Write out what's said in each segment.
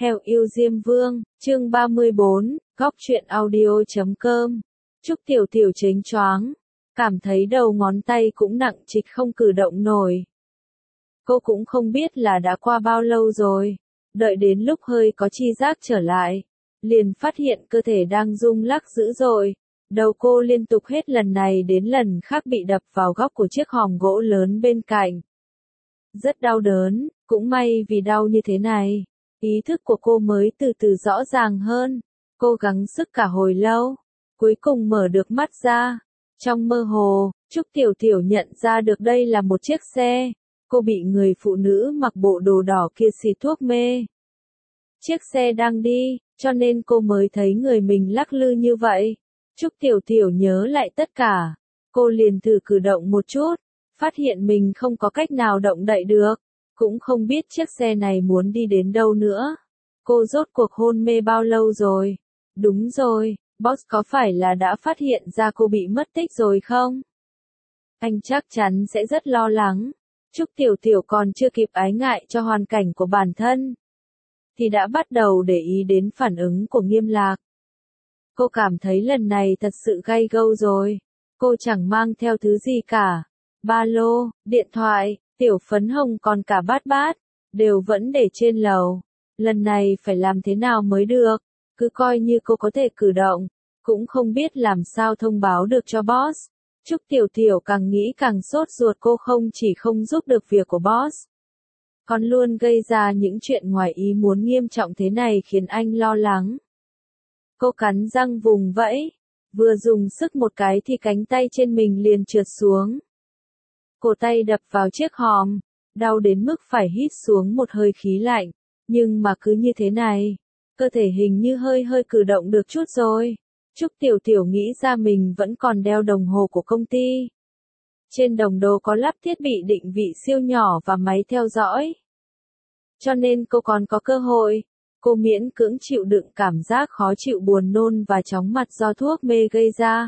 Heo yêu Diêm Vương, chương 34, góc truyện audio.com. Trúc Tiểu Tiểu chếnh choáng, cảm thấy đầu ngón tay cũng nặng trịch không cử động nổi. Cô cũng không biết là đã qua bao lâu rồi, đợi đến lúc hơi có chi giác trở lại, liền phát hiện cơ thể đang rung lắc dữ dội. Đầu cô liên tục hết lần này đến lần khác bị đập vào góc của chiếc hòm gỗ lớn bên cạnh. Rất đau đớn, cũng may vì đau như thế này, ý thức của cô mới từ từ rõ ràng hơn. Cô gắng sức cả hồi lâu, cuối cùng mở được mắt ra. Trong mơ hồ, Trúc Tiểu Tiểu nhận ra được đây là một chiếc xe. Cô bị người phụ nữ mặc bộ đồ đỏ kia xịt thuốc mê. Chiếc xe đang đi, cho nên cô mới thấy người mình lắc lư như vậy. Trúc Tiểu Tiểu nhớ lại tất cả. Cô liền thử cử động một chút, phát hiện mình không có cách nào động đậy được. Cũng không biết chiếc xe này muốn đi đến đâu nữa. Cô rốt cuộc hôn mê bao lâu rồi? Đúng rồi, boss có phải là đã phát hiện ra cô bị mất tích rồi không? Anh chắc chắn sẽ rất lo lắng. Trúc Tiểu Tiểu còn chưa kịp ái ngại cho hoàn cảnh của bản thân, thì đã bắt đầu để ý đến phản ứng của Nghiêm Lạc. Cô cảm thấy lần này thật sự gay gâu rồi. Cô chẳng mang theo thứ gì cả. Ba lô, điện thoại, tiểu phấn hồng còn cả bát bát, đều vẫn để trên lầu. Lần này phải làm thế nào mới được? Cứ coi như cô có thể cử động, cũng không biết làm sao thông báo được cho boss. Trúc Tiểu Tiểu càng nghĩ càng sốt ruột, cô không chỉ không giúp được việc của boss, còn luôn gây ra những chuyện ngoài ý muốn nghiêm trọng thế này khiến anh lo lắng. Cô cắn răng vùng vẫy, vừa dùng sức một cái thì cánh tay trên mình liền trượt xuống. Cổ tay đập vào chiếc hòm, đau đến mức phải hít xuống một hơi khí lạnh, nhưng mà cứ như thế này, cơ thể hình như hơi cử động được chút rồi. Trúc Tiểu Tiểu nghĩ ra mình vẫn còn đeo đồng hồ của công ty. Trên đồng đồ có lắp thiết bị định vị siêu nhỏ và máy theo dõi. Cho nên cô còn có cơ hội. Cô miễn cưỡng chịu đựng cảm giác khó chịu, buồn nôn và chóng mặt do thuốc mê gây ra.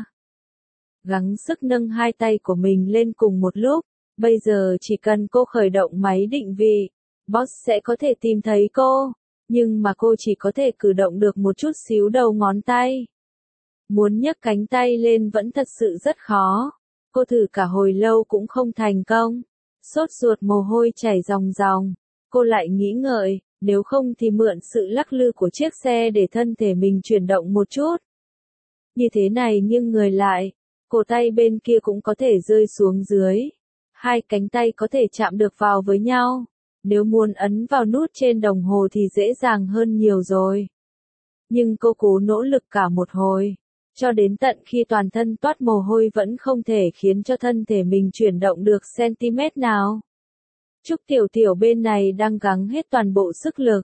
Gắng sức nâng hai tay của mình lên cùng một lúc. Bây giờ chỉ cần cô khởi động máy định vị, boss sẽ có thể tìm thấy cô. Nhưng mà cô chỉ có thể cử động được một chút xíu đầu ngón tay. Muốn nhấc cánh tay lên vẫn thật sự rất khó. Cô thử cả hồi lâu cũng không thành công. Sốt ruột, mồ hôi chảy ròng ròng. Cô lại nghĩ ngợi, nếu không thì mượn sự lắc lư của chiếc xe để thân thể mình chuyển động một chút. Như thế này nghiêng người lại, cổ tay bên kia cũng có thể rơi xuống dưới. Hai cánh tay có thể chạm được vào với nhau. Nếu muốn ấn vào nút trên đồng hồ thì dễ dàng hơn nhiều rồi. Nhưng cô cố nỗ lực cả một hồi, cho đến tận khi toàn thân toát mồ hôi vẫn không thể khiến cho thân thể mình chuyển động được cm nào. Trúc Tiểu Tiểu bên này đang gắng hết toàn bộ sức lực.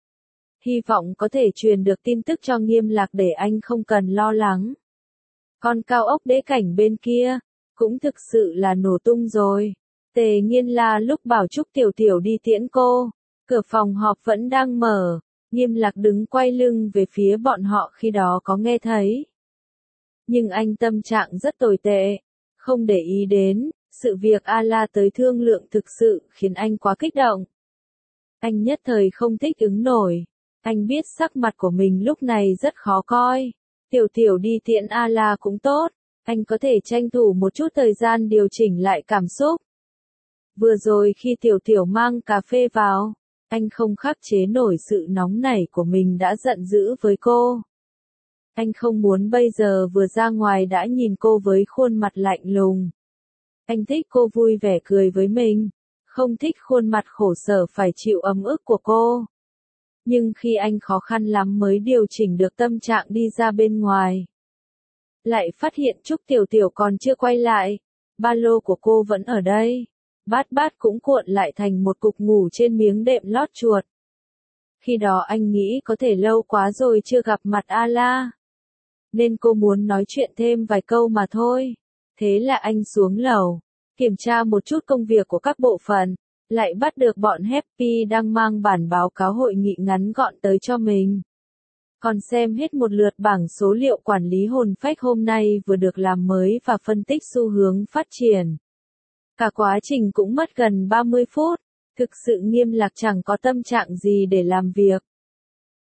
Hy vọng có thể truyền được tin tức cho Nghiêm Lạc để anh không cần lo lắng. Con cao ốc đế cảnh bên kia, cũng thực sự là nổ tung rồi. Tề Nghiên La lúc bảo Trúc Tiểu Tiểu đi tiễn cô, cửa phòng họp vẫn đang mở. Nghiêm Lạc đứng quay lưng về phía bọn họ khi đó có nghe thấy. Nhưng anh tâm trạng rất tồi tệ, không để ý đến. Sự việc A-la tới thương lượng thực sự khiến anh quá kích động. Anh nhất thời không thích ứng nổi. Anh biết sắc mặt của mình lúc này rất khó coi. Tiểu Tiểu đi tiễn A-la cũng tốt. Anh có thể tranh thủ một chút thời gian điều chỉnh lại cảm xúc. Vừa rồi khi Tiểu Tiểu mang cà phê vào, anh không khắc chế nổi sự nóng nảy của mình đã giận dữ với cô. Anh không muốn bây giờ vừa ra ngoài đã nhìn cô với khuôn mặt lạnh lùng. Anh thích cô vui vẻ cười với mình, không thích khuôn mặt khổ sở phải chịu ấm ức của cô. Nhưng khi anh khó khăn lắm mới điều chỉnh được tâm trạng đi ra bên ngoài, lại phát hiện Trúc Tiểu Tiểu còn chưa quay lại, ba lô của cô vẫn ở đây, bát bát cũng cuộn lại thành một cục ngủ trên miếng đệm lót chuột. Khi đó anh nghĩ có thể lâu quá rồi chưa gặp mặt A-la, nên cô muốn nói chuyện thêm vài câu mà thôi. Thế là anh xuống lầu, kiểm tra một chút công việc của các bộ phận, lại bắt được bọn Happy đang mang bản báo cáo hội nghị ngắn gọn tới cho mình. Còn xem hết một lượt bảng số liệu quản lý hồn phách hôm nay vừa được làm mới và phân tích xu hướng phát triển. Cả quá trình cũng mất gần 30 phút, thực sự Nghiêm Lạc chẳng có tâm trạng gì để làm việc.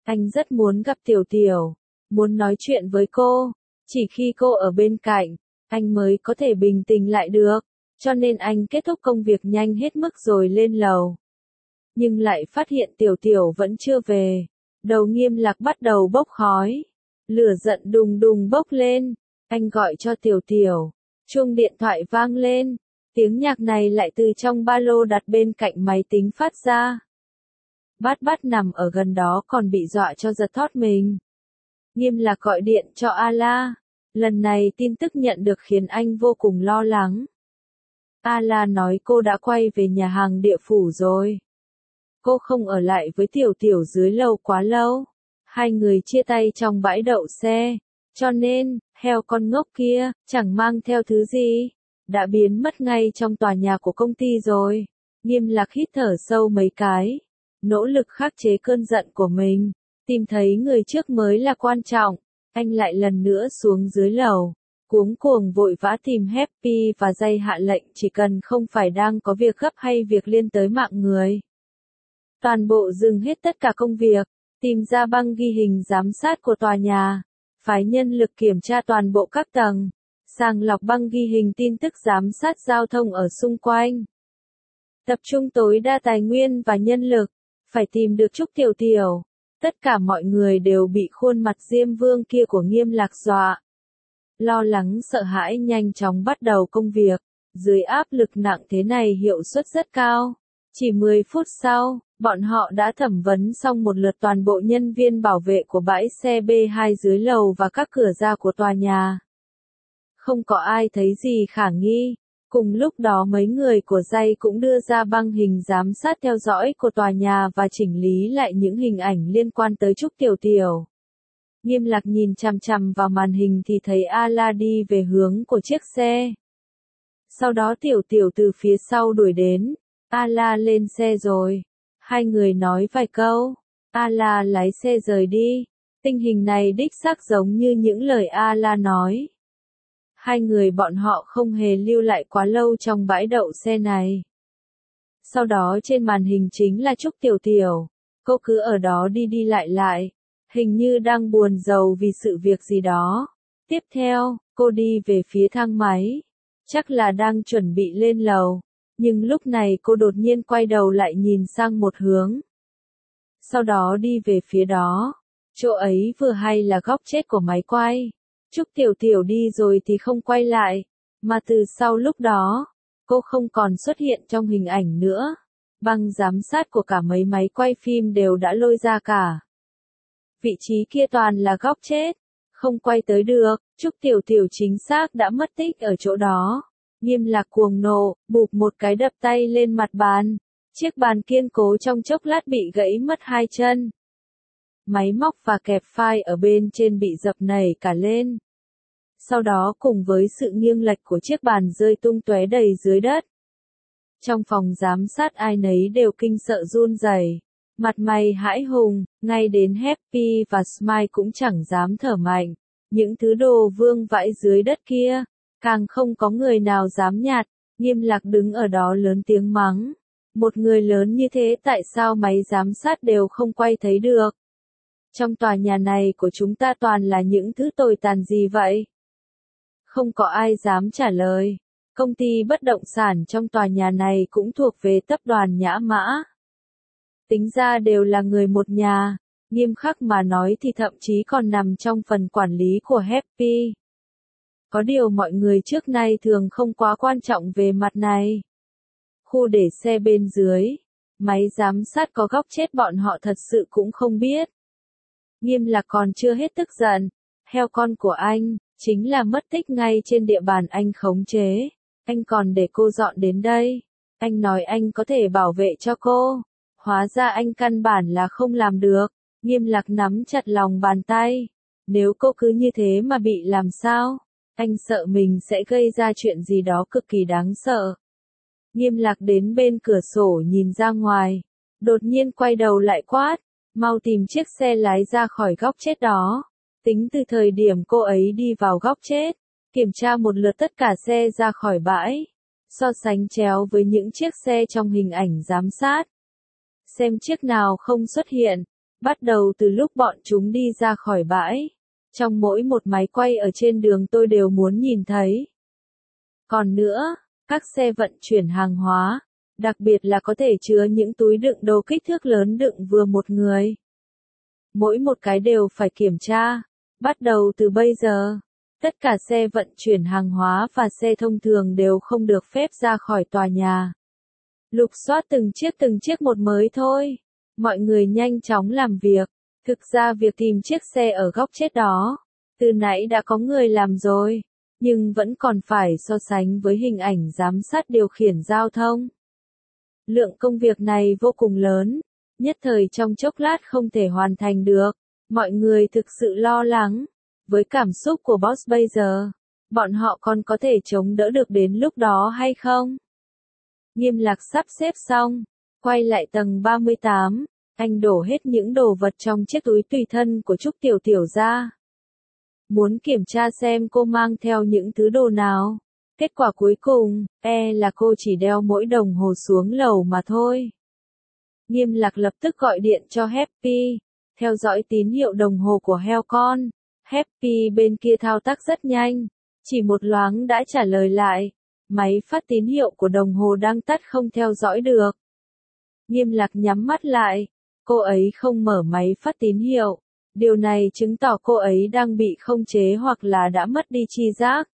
Anh rất muốn gặp Tiểu Tiểu, muốn nói chuyện với cô, chỉ khi cô ở bên cạnh, anh mới có thể bình tĩnh lại được, cho nên anh kết thúc công việc nhanh hết mức rồi lên lầu. Nhưng lại phát hiện Tiểu Tiểu vẫn chưa về, đầu Nghiêm Lạc bắt đầu bốc khói, lửa giận đùng đùng bốc lên, anh gọi cho Tiểu Tiểu, chuông điện thoại vang lên, tiếng nhạc này lại từ trong ba lô đặt bên cạnh máy tính phát ra. Bát Bát nằm ở gần đó còn bị dọa cho giật thót mình. Nghiêm Lạc gọi điện cho Ala, lần này tin tức nhận được khiến anh vô cùng lo lắng. Ala nói cô đã quay về nhà hàng địa phủ rồi. Cô không ở lại với Tiểu Tiểu dưới lầu quá lâu. Hai người chia tay trong bãi đậu xe, cho nên, heo con ngốc kia, chẳng mang theo thứ gì, đã biến mất ngay trong tòa nhà của công ty rồi. Nghiêm Lạc hít thở sâu mấy cái, nỗ lực khắc chế cơn giận của mình, tìm thấy người trước mới là quan trọng. Anh lại lần nữa xuống dưới lầu, cuống cuồng vội vã tìm Happy và dây hạ lệnh chỉ cần không phải đang có việc gấp hay việc liên tới mạng người. Toàn bộ dừng hết tất cả công việc, tìm ra băng ghi hình giám sát của tòa nhà, phái nhân lực kiểm tra toàn bộ các tầng, sàng lọc băng ghi hình tin tức giám sát giao thông ở xung quanh. Tập trung tối đa tài nguyên và nhân lực, phải tìm được Trúc Tiểu Tiểu. Tất cả mọi người đều bị khuôn mặt Diêm Vương kia của Nghiêm Lạc dọa. Lo lắng sợ hãi nhanh chóng bắt đầu công việc, dưới áp lực nặng thế này hiệu suất rất cao. Chỉ 10 phút sau, bọn họ đã thẩm vấn xong một lượt toàn bộ nhân viên bảo vệ của bãi xe B2 dưới lầu và các cửa ra của tòa nhà. Không có ai thấy gì khả nghi. Cùng lúc đó mấy người của dây cũng đưa ra băng hình giám sát theo dõi của tòa nhà và chỉnh lý lại những hình ảnh liên quan tới Trúc Tiểu Tiểu. Nghiêm Lạc nhìn chằm chằm vào màn hình thì thấy Ala đi về hướng của chiếc xe. Sau đó Tiểu Tiểu từ phía sau đuổi đến. Ala lên xe rồi. Hai người nói vài câu. Ala lái xe rời đi. Tình hình này đích xác giống như những lời Ala nói. Hai người bọn họ không hề lưu lại quá lâu trong bãi đậu xe này. Sau đó trên màn hình chính là Trúc Tiểu Tiểu. Cô cứ ở đó đi đi lại lại. Hình như đang buồn rầu vì sự việc gì đó. Tiếp theo, cô đi về phía thang máy. Chắc là đang chuẩn bị lên lầu. Nhưng lúc này cô đột nhiên quay đầu lại nhìn sang một hướng. Sau đó đi về phía đó. Chỗ ấy vừa hay là góc chết của máy quay. Trúc Tiểu Tiểu đi rồi thì không quay lại. Mà từ sau lúc đó, cô không còn xuất hiện trong hình ảnh nữa. Băng giám sát của cả mấy máy quay phim đều đã lôi ra cả. Vị trí kia toàn là góc chết. Không quay tới được. Trúc Tiểu Tiểu chính xác đã mất tích ở chỗ đó. Nghiêm Lạc cuồng nộ, bụp một cái đập tay lên mặt bàn. Chiếc bàn kiên cố trong chốc lát bị gãy mất hai chân. Máy móc và kẹp file ở bên trên bị dập nảy cả lên. Sau đó cùng với sự nghiêng lệch của chiếc bàn rơi tung tóe đầy dưới đất. Trong phòng giám sát ai nấy đều kinh sợ run rẩy, mặt mày hãi hùng, ngay đến Happy và Smile cũng chẳng dám thở mạnh. Những thứ đồ vương vãi dưới đất kia, càng không có người nào dám nhặt. Nghiêm Lạc đứng ở đó lớn tiếng mắng. Một người lớn như thế tại sao máy giám sát đều không quay thấy được? Trong tòa nhà này của chúng ta toàn là những thứ tồi tàn gì vậy? Không có ai dám trả lời. Công ty bất động sản trong tòa nhà này cũng thuộc về tập đoàn Nhã Mã. Tính ra đều là người một nhà, nghiêm khắc mà nói thì thậm chí còn nằm trong phần quản lý của Happy. Có điều mọi người trước nay thường không quá quan trọng về mặt này. Khu để xe bên dưới, máy giám sát có góc chết bọn họ thật sự cũng không biết. Nghiêm Lạc còn chưa hết tức giận, heo con của anh, chính là mất tích ngay trên địa bàn anh khống chế. Anh còn để cô dọn đến đây. Anh nói anh có thể bảo vệ cho cô. Hóa ra anh căn bản là không làm được. Nghiêm Lạc nắm chặt lòng bàn tay. Nếu cô cứ như thế mà bị làm sao? Anh sợ mình sẽ gây ra chuyện gì đó cực kỳ đáng sợ. Nghiêm Lạc đến bên cửa sổ nhìn ra ngoài. Đột nhiên quay đầu lại quát. Mau tìm chiếc xe lái ra khỏi góc chết đó. Tính từ thời điểm cô ấy đi vào góc chết. Kiểm tra một lượt tất cả xe ra khỏi bãi. So sánh chéo với những chiếc xe trong hình ảnh giám sát. Xem chiếc nào không xuất hiện. Bắt đầu từ lúc bọn chúng đi ra khỏi bãi, trong mỗi một máy quay ở trên đường tôi đều muốn nhìn thấy. Còn nữa, các xe vận chuyển hàng hóa, đặc biệt là có thể chứa những túi đựng đồ kích thước lớn đựng vừa một người. Mỗi một cái đều phải kiểm tra. Bắt đầu từ bây giờ, tất cả xe vận chuyển hàng hóa và xe thông thường đều không được phép ra khỏi tòa nhà. Lục soát từng chiếc một mới thôi. Mọi người nhanh chóng làm việc. Thực ra việc tìm chiếc xe ở góc chết đó, từ nãy đã có người làm rồi, nhưng vẫn còn phải so sánh với hình ảnh giám sát điều khiển giao thông. Lượng công việc này vô cùng lớn, nhất thời trong chốc lát không thể hoàn thành được. Mọi người thực sự lo lắng. Với cảm xúc của boss bây giờ, bọn họ còn có thể chống đỡ được đến lúc đó hay không? Nghiêm Lạc sắp xếp xong, quay lại tầng 38, anh đổ hết những đồ vật trong chiếc túi tùy thân của Trúc Tiểu Tiểu ra. Muốn kiểm tra xem cô mang theo những thứ đồ nào. Kết quả cuối cùng, là cô chỉ đeo mỗi đồng hồ xuống lầu mà thôi. Nghiêm Lạc lập tức gọi điện cho Happy, theo dõi tín hiệu đồng hồ của heo con. Happy bên kia thao tác rất nhanh, chỉ một loáng đã trả lời lại. Máy phát tín hiệu của đồng hồ đang tắt không theo dõi được. Nghiêm Lạc nhắm mắt lại, cô ấy không mở máy phát tín hiệu. Điều này chứng tỏ cô ấy đang bị khống chế hoặc là đã mất đi tri giác.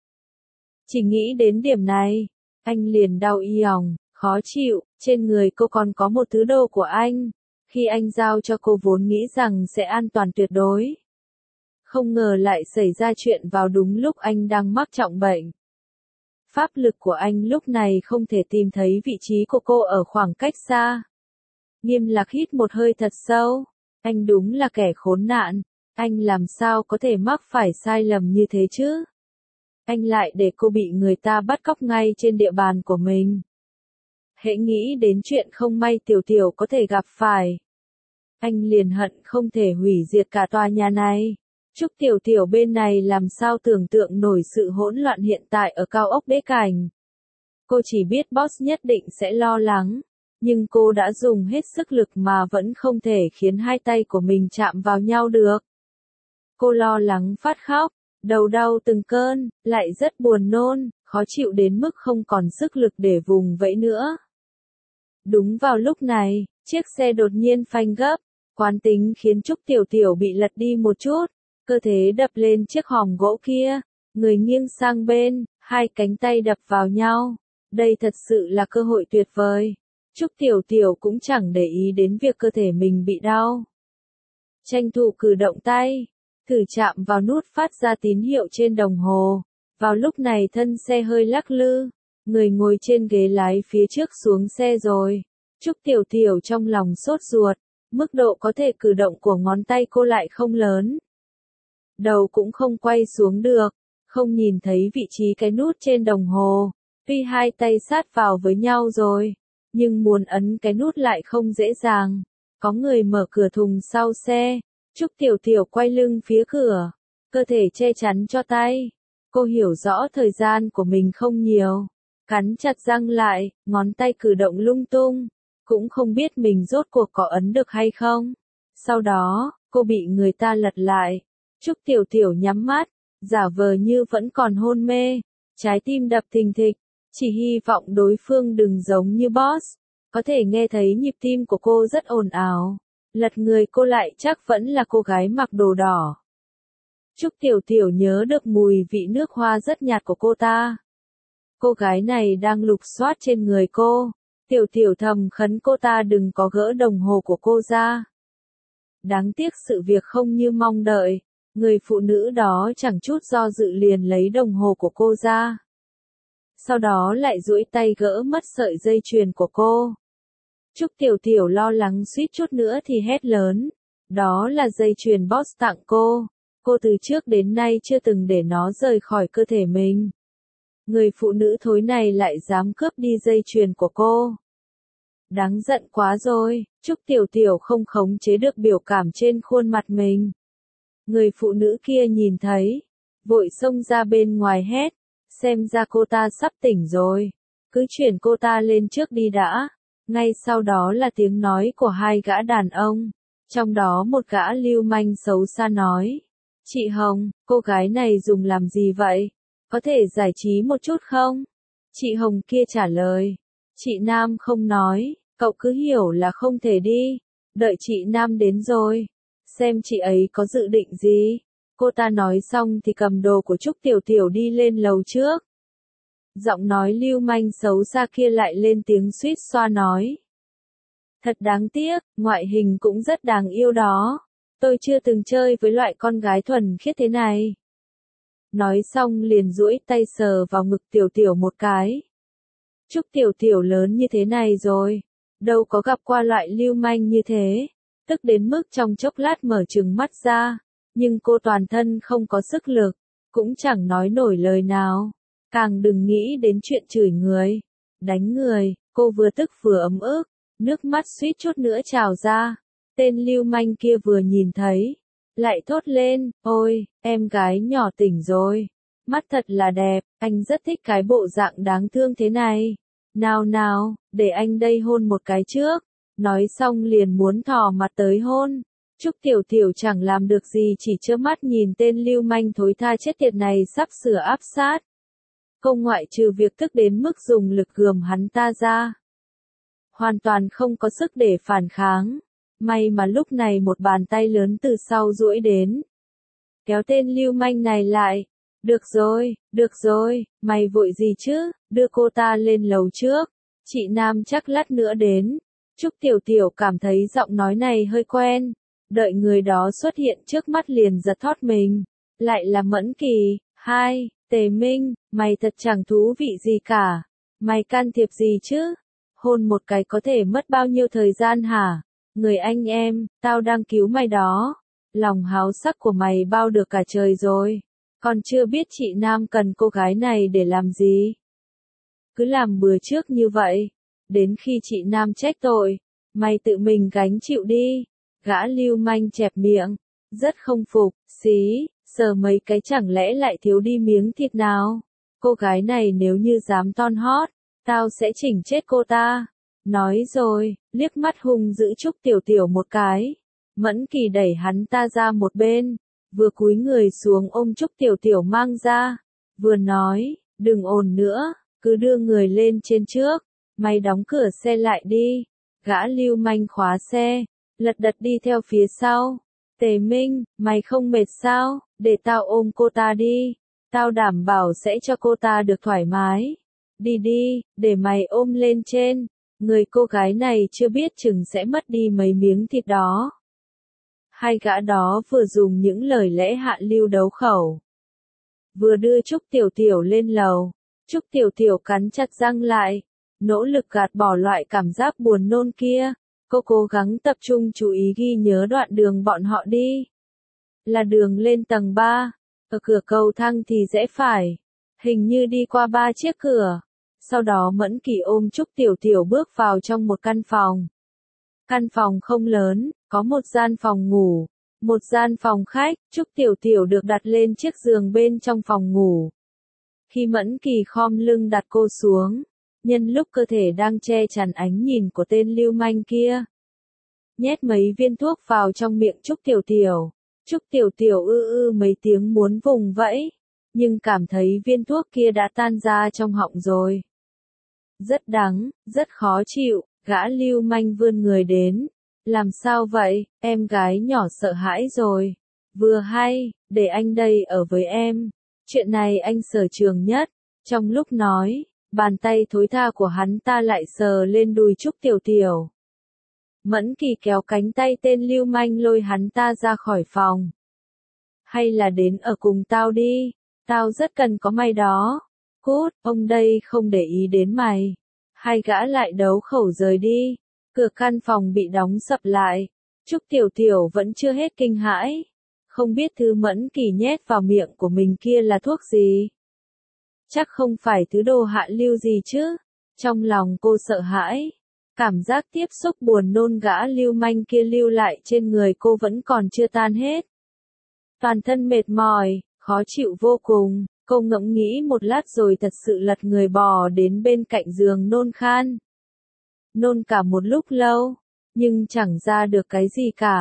Chỉ nghĩ đến điểm này, anh liền đau y òng, khó chịu, trên người cô còn có một thứ đồ của anh. Khi anh giao cho cô vốn nghĩ rằng sẽ an toàn tuyệt đối. Không ngờ lại xảy ra chuyện vào đúng lúc anh đang mắc trọng bệnh. Pháp lực của anh lúc này không thể tìm thấy vị trí của cô ở khoảng cách xa. Nghiêm Lạc hít một hơi thật sâu. Anh đúng là kẻ khốn nạn. Anh làm sao có thể mắc phải sai lầm như thế chứ? Anh lại để cô bị người ta bắt cóc ngay trên địa bàn của mình. Hễ nghĩ đến chuyện không may Tiểu Tiểu có thể gặp phải, anh liền hận không thể hủy diệt cả tòa nhà này. Trúc Tiểu Tiểu bên này làm sao tưởng tượng nổi sự hỗn loạn hiện tại ở cao ốc Bế Cảnh. Cô chỉ biết boss nhất định sẽ lo lắng, nhưng cô đã dùng hết sức lực mà vẫn không thể khiến hai tay của mình chạm vào nhau được. Cô lo lắng phát khóc, đầu đau từng cơn, lại rất buồn nôn, khó chịu đến mức không còn sức lực để vùng vẫy nữa. Đúng vào lúc này, chiếc xe đột nhiên phanh gấp, quán tính khiến Trúc Tiểu Tiểu bị lật đi một chút, cơ thể đập lên chiếc hòm gỗ kia, người nghiêng sang bên, hai cánh tay đập vào nhau. Đây thật sự là cơ hội tuyệt vời. Trúc Tiểu Tiểu cũng chẳng để ý đến việc cơ thể mình bị đau. Tranh thủ cử động tay, thử chạm vào nút phát ra tín hiệu trên đồng hồ. Vào lúc này thân xe hơi lắc lư, người ngồi trên ghế lái phía trước xuống xe rồi. Trúc Tiểu Tiểu trong lòng sốt ruột, mức độ có thể cử động của ngón tay cô lại không lớn. Đầu cũng không quay xuống được, không nhìn thấy vị trí cái nút trên đồng hồ. Tuy hai tay sát vào với nhau rồi, nhưng muốn ấn cái nút lại không dễ dàng. Có người mở cửa thùng sau xe, Trúc Tiểu Tiểu quay lưng phía cửa, cơ thể che chắn cho tay. Cô hiểu rõ thời gian của mình không nhiều, cắn chặt răng lại, ngón tay cử động lung tung, cũng không biết mình rốt cuộc có ấn được hay không. Sau đó, cô bị người ta lật lại. Trúc Tiểu Tiểu nhắm mắt, giả vờ như vẫn còn hôn mê, trái tim đập thình thịch, chỉ hy vọng đối phương đừng giống như boss, có thể nghe thấy nhịp tim của cô rất ồn ào. Lật người cô lại chắc vẫn là cô gái mặc đồ đỏ. Trúc Tiểu Tiểu nhớ được mùi vị nước hoa rất nhạt của cô ta. Cô gái này đang lục soát trên người cô. Tiểu Tiểu thầm khấn cô ta đừng có gỡ đồng hồ của cô ra. Đáng tiếc sự việc không như mong đợi. Người phụ nữ đó chẳng chút do dự liền lấy đồng hồ của cô ra. Sau đó lại duỗi tay gỡ mất sợi dây chuyền của cô. Trúc Tiểu Tiểu lo lắng suýt chút nữa thì hét lớn. Đó là dây chuyền boss tặng cô. Cô từ trước đến nay chưa từng để nó rời khỏi cơ thể mình. Người phụ nữ thối này lại dám cướp đi dây chuyền của cô. Đáng giận quá rồi, Trúc Tiểu Tiểu không khống chế được biểu cảm trên khuôn mặt mình. Người phụ nữ kia nhìn thấy, vội xông ra bên ngoài hét, xem ra cô ta sắp tỉnh rồi, cứ chuyển cô ta lên trước đi đã. Ngay sau đó là tiếng nói của hai gã đàn ông. Trong đó một gã lưu manh xấu xa nói. Chị Hồng, cô gái này dùng làm gì vậy? Có thể giải trí một chút không? Chị Hồng kia trả lời. Chị Nam không nói, cậu cứ hiểu là không thể đi. Đợi chị Nam đến rồi. Xem chị ấy có dự định gì. Cô ta nói xong thì cầm đồ của Trúc Tiểu Tiểu đi lên lầu trước. Giọng nói lưu manh xấu xa kia lại lên tiếng suýt xoa nói. Thật đáng tiếc, ngoại hình cũng rất đáng yêu đó. Tôi chưa từng chơi với loại con gái thuần khiết thế này. Nói xong liền duỗi tay sờ vào ngực Tiểu Tiểu một cái. Trúc Tiểu Tiểu lớn như thế này rồi, đâu có gặp qua loại lưu manh như thế. Tức đến mức trong chốc lát mở trừng mắt ra, nhưng cô toàn thân không có sức lực, cũng chẳng nói nổi lời nào. Càng đừng nghĩ đến chuyện chửi người, đánh người, cô vừa tức vừa ấm ức, nước mắt suýt chút nữa trào ra. Tên lưu manh kia vừa nhìn thấy, lại thốt lên, ôi, em gái nhỏ tỉnh rồi, mắt thật là đẹp, anh rất thích cái bộ dạng đáng thương thế này. Nào nào, để anh đây hôn một cái trước. Nói xong liền muốn thò mặt tới hôn. Trúc Tiểu Tiểu chẳng làm được gì chỉ trơ mắt nhìn tên lưu manh thối tha chết tiệt này sắp sửa áp sát. Cô ngoại trừ việc tức đến mức dùng lực gườm hắn ta ra. Hoàn toàn không có sức để phản kháng. May mà lúc này một bàn tay lớn từ sau duỗi đến. Kéo tên lưu manh này lại. Được rồi, mày vội gì chứ, đưa cô ta lên lầu trước. Chị Nam chắc lát nữa đến. Trúc Tiểu Tiểu cảm thấy giọng nói này hơi quen. Đợi người đó xuất hiện trước mắt liền giật thót mình. Lại là Mẫn Kỳ. Hai, Tề Minh, mày thật chẳng thú vị gì cả. Mày can thiệp gì chứ? Hôn một cái có thể mất bao nhiêu thời gian hả? Người anh em, tao đang cứu mày đó. Lòng háo sắc của mày bao được cả trời rồi. Còn chưa biết chị Nam cần cô gái này để làm gì. Cứ làm bừa trước như vậy. Đến khi chị Nam trách tội, mày tự mình gánh chịu đi. Gã lưu manh chẹp miệng, rất không phục, xí, sờ mấy cái chẳng lẽ lại thiếu đi miếng thịt nào. Cô gái này nếu như dám ton hót, tao sẽ chỉnh chết cô ta. Nói rồi, liếc mắt hung dữ Trúc Tiểu Tiểu một cái. Mẫn Kỳ đẩy hắn ta ra một bên, vừa cúi người xuống ôm Trúc Tiểu Tiểu mang ra, vừa nói, đừng ồn nữa, cứ đưa người lên trên trước, mày đóng cửa xe lại đi. Gã lưu manh khóa xe, lật đật đi theo phía sau. Tề Minh, mày không mệt sao, để tao ôm cô ta đi, tao đảm bảo sẽ cho cô ta được thoải mái. Đi đi, để mày ôm lên trên, người cô gái này chưa biết chừng sẽ mất đi mấy miếng thịt đó. Hai gã đó vừa dùng những lời lẽ hạ lưu đấu khẩu, vừa đưa Trúc Tiểu Tiểu lên lầu. Trúc Tiểu Tiểu cắn chặt răng lại, nỗ lực gạt bỏ loại cảm giác buồn nôn kia. Cô cố gắng tập trung chú ý ghi nhớ đoạn đường bọn họ đi. Là đường lên tầng 3, ở cửa cầu thang thì rẽ phải. Hình như đi qua 3 chiếc cửa. Sau đó Mẫn Kỳ ôm Trúc Tiểu Tiểu bước vào trong một căn phòng. Căn phòng không lớn, có một gian phòng ngủ, một gian phòng khách. Trúc Tiểu Tiểu được đặt lên chiếc giường bên trong phòng ngủ. Khi Mẫn Kỳ khom lưng đặt cô xuống, nhân lúc cơ thể đang che chắn ánh nhìn của tên lưu manh kia, nhét mấy viên thuốc vào trong miệng Trúc Tiểu Tiểu. Trúc Tiểu Tiểu mấy tiếng muốn vùng vẫy, nhưng cảm thấy viên thuốc kia đã tan ra trong họng rồi. Rất đắng, rất khó chịu, gã lưu manh vươn người đến. Làm sao vậy, em gái nhỏ sợ hãi rồi. Vừa hay, để anh đây ở với em. Chuyện này anh sở trường nhất. Trong lúc nói, bàn tay thối tha của hắn ta lại sờ lên đùi Trúc Tiểu Tiểu. Mẫn Kỳ kéo cánh tay tên lưu manh lôi hắn ta ra khỏi phòng. Hay là đến ở cùng tao đi, tao rất cần có mày đó. Cút, ông đây không để ý đến mày. Hai gã lại đấu khẩu rời đi. Cửa căn phòng bị đóng sập lại. Trúc Tiểu Tiểu vẫn chưa hết kinh hãi. Không biết thứ Mẫn Kỳ nhét vào miệng của mình kia là thuốc gì. Chắc không phải thứ đồ hạ lưu gì chứ. Trong lòng cô sợ hãi. Cảm giác tiếp xúc buồn nôn gã lưu manh kia lưu lại trên người cô vẫn còn chưa tan hết. Toàn thân mệt mỏi, khó chịu vô cùng. Cô ngẫm nghĩ một lát rồi thật sự lật người bò đến bên cạnh giường nôn khan. Nôn cả một lúc lâu, nhưng chẳng ra được cái gì cả.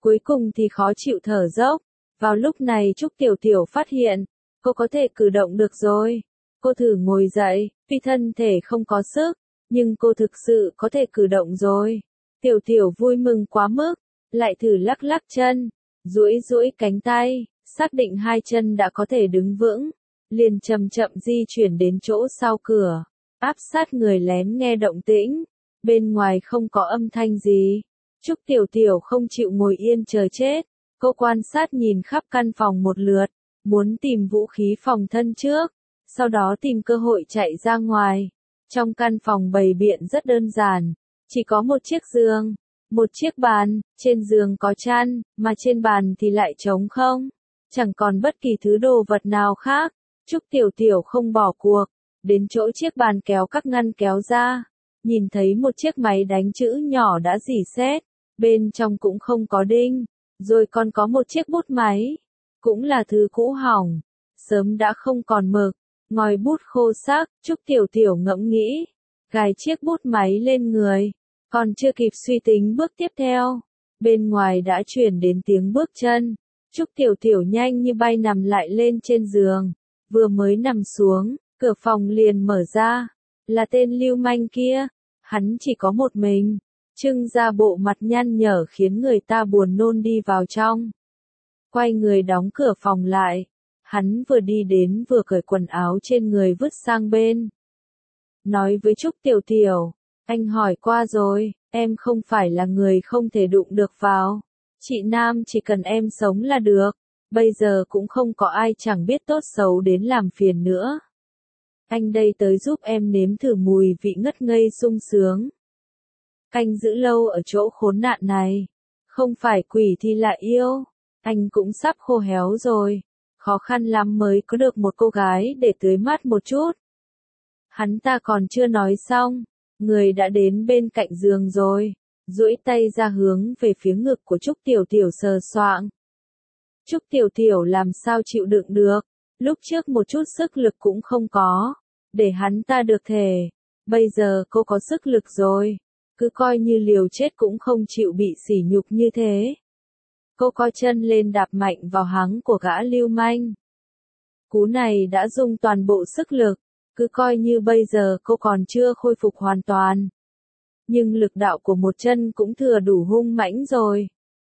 Cuối cùng thì khó chịu thở dốc. Vào lúc này Trúc Tiểu Tiểu phát hiện, cô có thể cử động được rồi. Cô thử ngồi dậy, tuy thân thể không có sức, nhưng cô thực sự có thể cử động rồi. Tiểu Tiểu vui mừng quá mức, lại thử lắc lắc chân, duỗi duỗi cánh tay, xác định hai chân đã có thể đứng vững, liền chậm chậm di chuyển đến chỗ sau cửa, áp sát người lén nghe động tĩnh. Bên ngoài không có âm thanh gì. Trúc Tiểu Tiểu không chịu ngồi yên chờ chết, cô quan sát nhìn khắp căn phòng một lượt, muốn tìm vũ khí phòng thân trước, sau đó tìm cơ hội chạy ra ngoài. Trong căn phòng bày biện rất đơn giản, chỉ có một chiếc giường, một chiếc bàn, trên giường có chăn, mà trên bàn thì lại trống không, chẳng còn bất kỳ thứ đồ vật nào khác. Trúc Tiểu Tiểu không bỏ cuộc, đến chỗ chiếc bàn kéo các ngăn kéo ra, nhìn thấy một chiếc máy đánh chữ nhỏ đã rỉ sét, bên trong cũng không có đinh, rồi còn có một chiếc bút máy, cũng là thứ cũ hỏng, sớm đã không còn mực, ngòi bút khô xác. Trúc Tiểu Tiểu ngẫm nghĩ, gài chiếc bút máy lên người, còn chưa kịp suy tính bước tiếp theo, bên ngoài đã chuyển đến tiếng bước chân. Trúc Tiểu Tiểu nhanh như bay nằm lại lên trên giường, vừa mới nằm xuống, cửa phòng liền mở ra, là tên lưu manh kia, hắn chỉ có một mình, trưng ra bộ mặt nhăn nhở khiến người ta buồn nôn đi vào trong. Quay người đóng cửa phòng lại, hắn vừa đi đến vừa cởi quần áo trên người vứt sang bên. Nói với Trúc Tiểu Tiểu, anh hỏi qua rồi, em không phải là người không thể đụng được vào. Chị Nam chỉ cần em sống là được, bây giờ cũng không có ai chẳng biết tốt xấu đến làm phiền nữa. Anh đây tới giúp em nếm thử mùi vị ngất ngây sung sướng. Canh giữ lâu ở chỗ khốn nạn này, không phải quỷ thì là yêu, anh cũng sắp khô héo rồi, khó khăn lắm mới có được một cô gái để tưới mát một chút. Hắn ta còn chưa nói xong, người đã đến bên cạnh giường rồi, duỗi tay ra hướng về phía ngực của Trúc Tiểu Tiểu sờ soạng. Trúc Tiểu Tiểu làm sao chịu đựng được, lúc trước một chút sức lực cũng không có, để hắn ta được thể, bây giờ cô có sức lực rồi, cứ coi như liều chết cũng không chịu bị sỉ nhục như thế. Cô co chân lên đạp mạnh vào háng của gã lưu manh. Cú này đã dùng toàn bộ sức lực, cứ coi như bây giờ cô còn chưa khôi phục hoàn toàn. Nhưng lực đạo của một chân cũng thừa đủ hung mãnh rồi.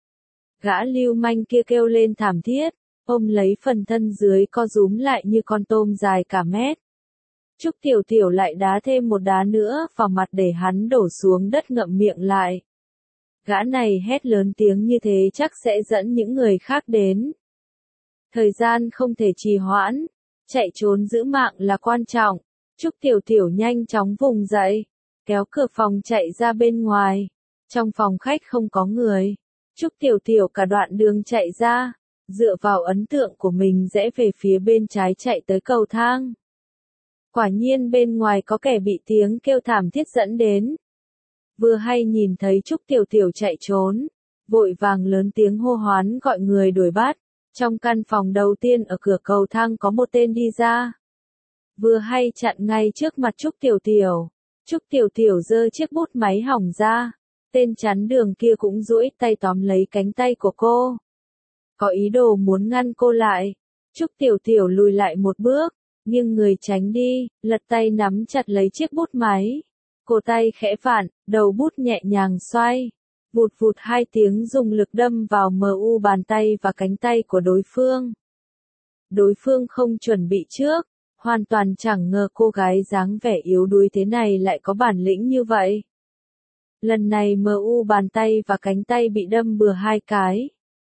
Gã lưu manh kia kêu lên thảm thiết, ôm lấy phần thân dưới co rúm lại như con tôm dài cả mét. Trúc Tiểu Tiểu lại đá thêm một đá nữa vào mặt để hắn đổ xuống đất ngậm miệng lại. Gã này hét lớn tiếng như thế chắc sẽ dẫn những người khác đến. Thời gian không thể trì hoãn, chạy trốn giữ mạng là quan trọng. Trúc Tiểu Tiểu nhanh chóng vùng dậy, kéo cửa phòng chạy ra bên ngoài. Trong phòng khách không có người. Trúc Tiểu Tiểu cả đoạn đường chạy ra, dựa vào ấn tượng của mình rẽ về phía bên trái chạy tới cầu thang. Quả nhiên bên ngoài có kẻ bị tiếng kêu thảm thiết dẫn đến. Vừa hay nhìn thấy Trúc Tiểu Tiểu chạy trốn, vội vàng lớn tiếng hô hoán gọi người đuổi bắt. Trong căn phòng đầu tiên ở cửa cầu thang có một tên đi ra. Vừa hay chặn ngay trước mặt Trúc Tiểu Tiểu. Trúc Tiểu Tiểu giơ chiếc bút máy hỏng ra. Tên chắn đường kia cũng duỗi tay tóm lấy cánh tay của cô. Có ý đồ muốn ngăn cô lại. Trúc Tiểu Tiểu lùi lại một bước, nhưng người tránh đi, lật tay nắm chặt lấy chiếc bút máy. Cổ tay khẽ vặn, đầu bút nhẹ nhàng xoay. Vụt vụt hai tiếng dùng lực đâm vào mu bàn tay và cánh tay của đối phương. Đối phương không chuẩn bị trước, hoàn toàn chẳng ngờ cô gái dáng vẻ yếu đuối thế này lại có bản lĩnh như vậy. Lần này mu bàn tay và cánh tay bị đâm bừa hai cái.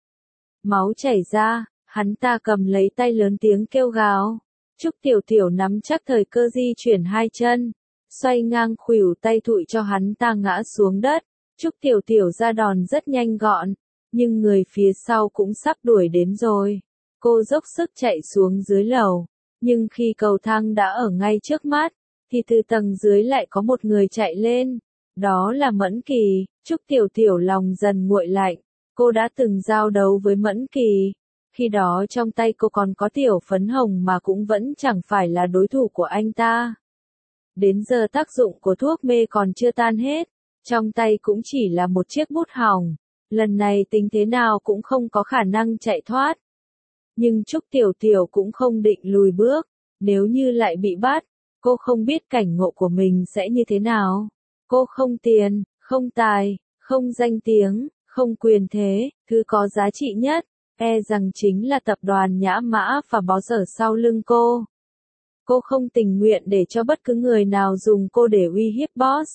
Máu chảy ra, hắn ta cầm lấy tay lớn tiếng kêu gào. Trúc Tiểu Tiểu nắm chắc thời cơ di chuyển hai chân, xoay ngang khuỷu tay thụi cho hắn ta ngã xuống đất. Trúc Tiểu Tiểu ra đòn rất nhanh gọn, nhưng người phía sau cũng sắp đuổi đến rồi. Cô dốc sức chạy xuống dưới lầu, nhưng khi cầu thang đã ở ngay trước mắt, thì từ tầng dưới lại có một người chạy lên. Đó là Mẫn Kỳ. Trúc Tiểu Tiểu lòng dần nguội lạnh, cô đã từng giao đấu với Mẫn Kỳ. Khi đó trong tay cô còn có tiểu phấn hồng mà cũng vẫn chẳng phải là đối thủ của anh ta. Đến giờ tác dụng của thuốc mê còn chưa tan hết, trong tay cũng chỉ là một chiếc bút hỏng. lần này tính thế nào cũng không có khả năng chạy thoát. Nhưng Trúc Tiểu Tiểu cũng không định lùi bước, nếu như lại bị bắt, cô không biết cảnh ngộ của mình sẽ như thế nào. Cô không tiền, không tài, không danh tiếng, không quyền thế, thứ có giá trị nhất, e rằng chính là tập đoàn Nhã Mã và Boss ở sau lưng cô. Cô không tình nguyện để cho bất cứ người nào dùng cô để uy hiếp Boss.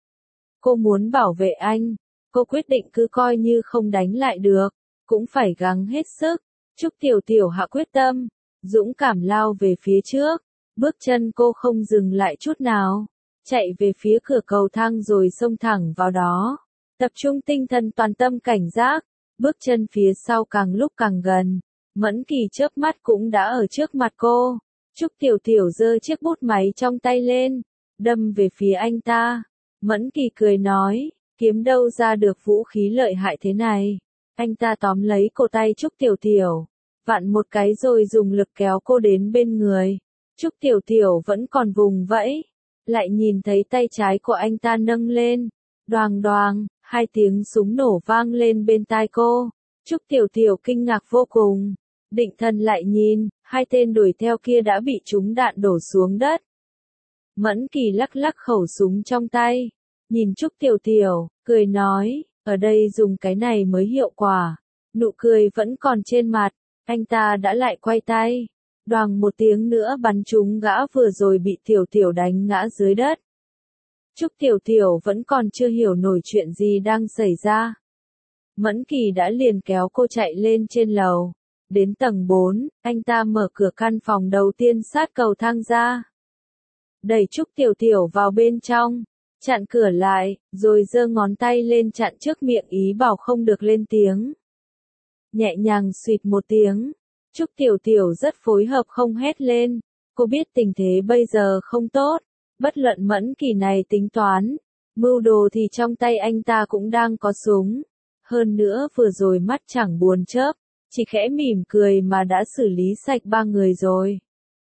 Cô muốn bảo vệ anh, cô quyết định cứ coi như không đánh lại được, cũng phải gắng hết sức. Trúc Tiểu Tiểu hạ quyết tâm, dũng cảm lao về phía trước, bước chân cô không dừng lại chút nào, chạy về phía cửa cầu thang rồi xông thẳng vào đó, tập trung tinh thần toàn tâm cảnh giác, bước chân phía sau càng lúc càng gần, Mẫn Kỳ chớp mắt cũng đã ở trước mặt cô. Trúc Tiểu Tiểu giơ chiếc bút máy trong tay lên, đâm về phía anh ta. Mẫn Kỳ cười nói, kiếm đâu ra được vũ khí lợi hại thế này. Anh ta tóm lấy cổ tay Trúc Tiểu Tiểu, vặn một cái rồi dùng lực kéo cô đến bên người. Trúc Tiểu Tiểu vẫn còn vùng vẫy, lại nhìn thấy tay trái của anh ta nâng lên. Đoàng đoàng, hai tiếng súng nổ vang lên bên tai cô. Trúc Tiểu Tiểu kinh ngạc vô cùng, định thần lại nhìn, hai tên đuổi theo kia đã bị trúng đạn đổ xuống đất. Mẫn Kỳ lắc lắc khẩu súng trong tay, nhìn Trúc Tiểu Tiểu, cười nói, ở đây dùng cái này mới hiệu quả. Nụ cười vẫn còn trên mặt, anh ta đã lại quay tay, đoàng một tiếng nữa bắn trúng gã vừa rồi bị Tiểu Tiểu đánh ngã dưới đất. Trúc Tiểu Tiểu vẫn còn chưa hiểu nổi chuyện gì đang xảy ra. Mẫn Kỳ đã liền kéo cô chạy lên trên lầu. Đến tầng 4, anh ta mở cửa căn phòng đầu tiên sát cầu thang ra. Đẩy Trúc Tiểu Tiểu vào bên trong, chặn cửa lại, rồi giơ ngón tay lên chặn trước miệng ý bảo không được lên tiếng. Nhẹ nhàng xuyệt một tiếng, Trúc Tiểu Tiểu rất phối hợp không hét lên, cô biết tình thế bây giờ không tốt, bất luận Mẫn Kỳ này tính toán, mưu đồ thì trong tay anh ta cũng đang có súng. Hơn nữa vừa rồi mắt chẳng buồn chớp, chỉ khẽ mỉm cười mà đã xử lý sạch 3 người rồi.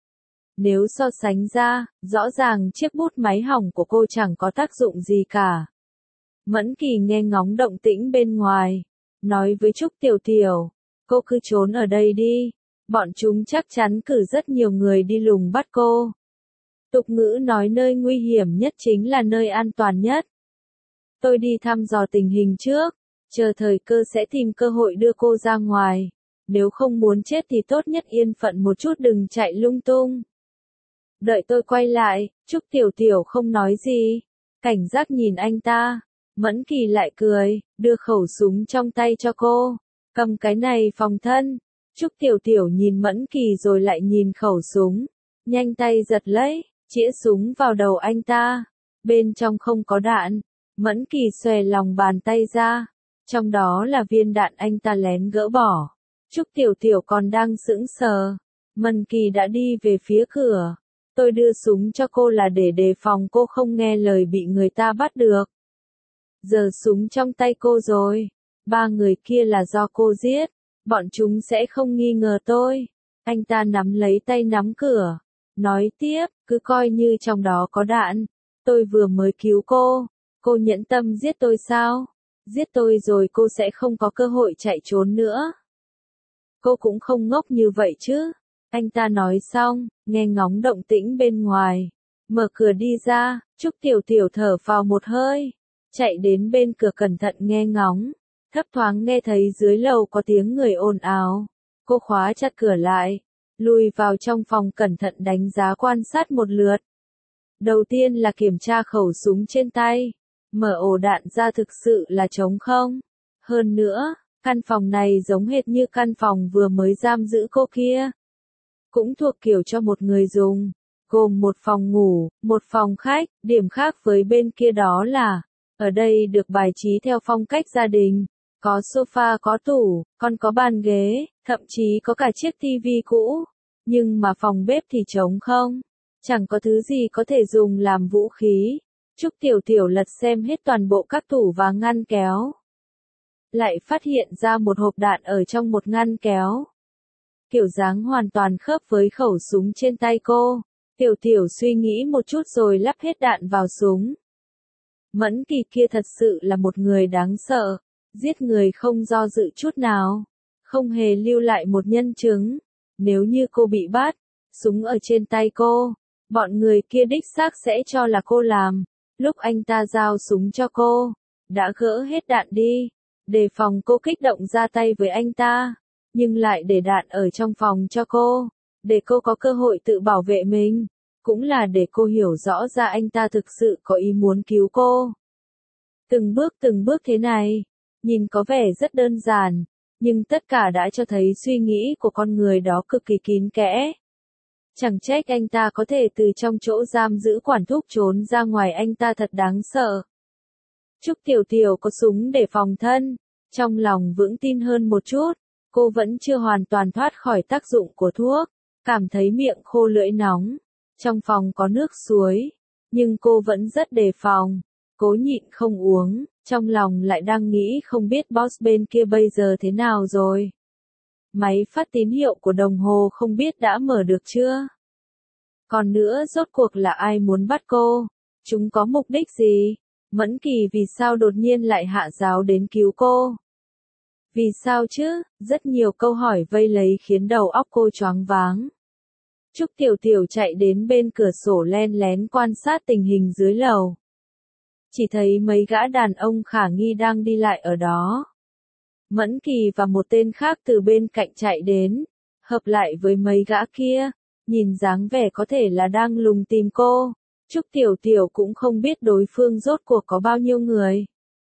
Nếu so sánh ra, rõ ràng chiếc bút máy hỏng của cô chẳng có tác dụng gì cả. Mẫn Kỳ nghe ngóng động tĩnh bên ngoài, nói với Trúc Tiểu Tiểu, cô cứ trốn ở đây đi, bọn chúng chắc chắn cử rất nhiều người đi lùng bắt cô. Tục ngữ nói nơi nguy hiểm nhất chính là nơi an toàn nhất. Tôi đi thăm dò tình hình trước, chờ thời cơ sẽ tìm cơ hội đưa cô ra ngoài. Nếu không muốn chết thì tốt nhất yên phận một chút đừng chạy lung tung. Đợi tôi quay lại, Trúc Tiểu Tiểu không nói gì, cảnh giác nhìn anh ta. Mẫn Kỳ lại cười, đưa khẩu súng trong tay cho cô, cầm cái này phòng thân. Trúc Tiểu Tiểu nhìn Mẫn Kỳ rồi lại nhìn khẩu súng, nhanh tay giật lấy, chĩa súng vào đầu anh ta. Bên trong không có đạn, Mẫn Kỳ xòe lòng bàn tay ra, trong đó là viên đạn anh ta lén gỡ bỏ. Trúc Tiểu Tiểu còn đang sững sờ, Mẫn Kỳ đã đi về phía cửa. Tôi đưa súng cho cô là để đề phòng cô không nghe lời bị người ta bắt được. Giờ súng trong tay cô rồi, 3 người kia là do cô giết, bọn chúng sẽ không nghi ngờ tôi. Anh ta nắm lấy tay nắm cửa, nói tiếp, cứ coi như trong đó có đạn. Tôi vừa mới cứu cô nhẫn tâm giết tôi sao? Giết tôi rồi cô sẽ không có cơ hội chạy trốn nữa. Cô cũng không ngốc như vậy chứ. Anh ta nói xong, nghe ngóng động tĩnh bên ngoài. Mở cửa đi ra, Trúc Tiểu Tiểu thở vào một hơi. Chạy đến bên cửa cẩn thận nghe ngóng. Thấp thoáng nghe thấy dưới lầu có tiếng người ồn ào. Cô khóa chặt cửa lại. Lùi vào trong phòng cẩn thận đánh giá quan sát một lượt. Đầu tiên là kiểm tra khẩu súng trên tay. Mở ổ đạn ra thực sự là trống không. Hơn nữa, căn phòng này giống hệt như căn phòng vừa mới giam giữ cô kia. Cũng thuộc kiểu cho một người dùng, gồm một phòng ngủ, một phòng khách, điểm khác với bên kia đó là, ở đây được bài trí theo phong cách gia đình, có sofa có tủ, còn có bàn ghế, thậm chí có cả chiếc tivi cũ, nhưng mà phòng bếp thì trống không, chẳng có thứ gì có thể dùng làm vũ khí. Trúc Tiểu Tiểu lật xem hết toàn bộ các tủ và ngăn kéo. Lại phát hiện ra một hộp đạn ở trong một ngăn kéo. Kiểu dáng hoàn toàn khớp với khẩu súng trên tay cô. Tiểu Tiểu suy nghĩ một chút rồi lắp hết đạn vào súng. Mẫn Kỳ kia thật sự là một người đáng sợ. Giết người không do dự chút nào, không hề lưu lại một nhân chứng. Nếu như cô bị bắt, súng ở trên tay cô, bọn người kia đích xác sẽ cho là cô làm. Lúc anh ta giao súng cho cô, đã gỡ hết đạn đi, đề phòng cô kích động ra tay với anh ta, nhưng lại để đạn ở trong phòng cho cô, để cô có cơ hội tự bảo vệ mình, cũng là để cô hiểu rõ ra anh ta thực sự có ý muốn cứu cô. Từng bước thế này, nhìn có vẻ rất đơn giản, nhưng tất cả đã cho thấy suy nghĩ của con người đó cực kỳ kín kẽ. Chẳng trách anh ta có thể từ trong chỗ giam giữ quản thúc trốn ra ngoài, anh ta thật đáng sợ. Trúc Tiểu Tiểu có súng để phòng thân, trong lòng vững tin hơn một chút, cô vẫn chưa hoàn toàn thoát khỏi tác dụng của thuốc, cảm thấy miệng khô lưỡi nóng, trong phòng có nước suối, nhưng cô vẫn rất đề phòng, cố nhịn không uống, trong lòng lại đang nghĩ không biết boss bên kia bây giờ thế nào rồi. Máy phát tín hiệu của đồng hồ không biết đã mở được chưa? Còn nữa, rốt cuộc là ai muốn bắt cô? Chúng có mục đích gì? Mẫn Kỳ vì sao đột nhiên lại hạ giáo đến cứu cô? Vì sao chứ? Rất nhiều câu hỏi vây lấy khiến đầu óc cô choáng váng. Trúc Tiểu Tiểu chạy đến bên cửa sổ len lén quan sát tình hình dưới lầu. Chỉ thấy mấy gã đàn ông khả nghi đang đi lại ở đó. Mẫn Kỳ và một tên khác từ bên cạnh chạy đến, hợp lại với mấy gã kia, nhìn dáng vẻ có thể là đang lùng tìm cô. Trúc Tiểu Tiểu cũng không biết đối phương rốt cuộc có bao nhiêu người.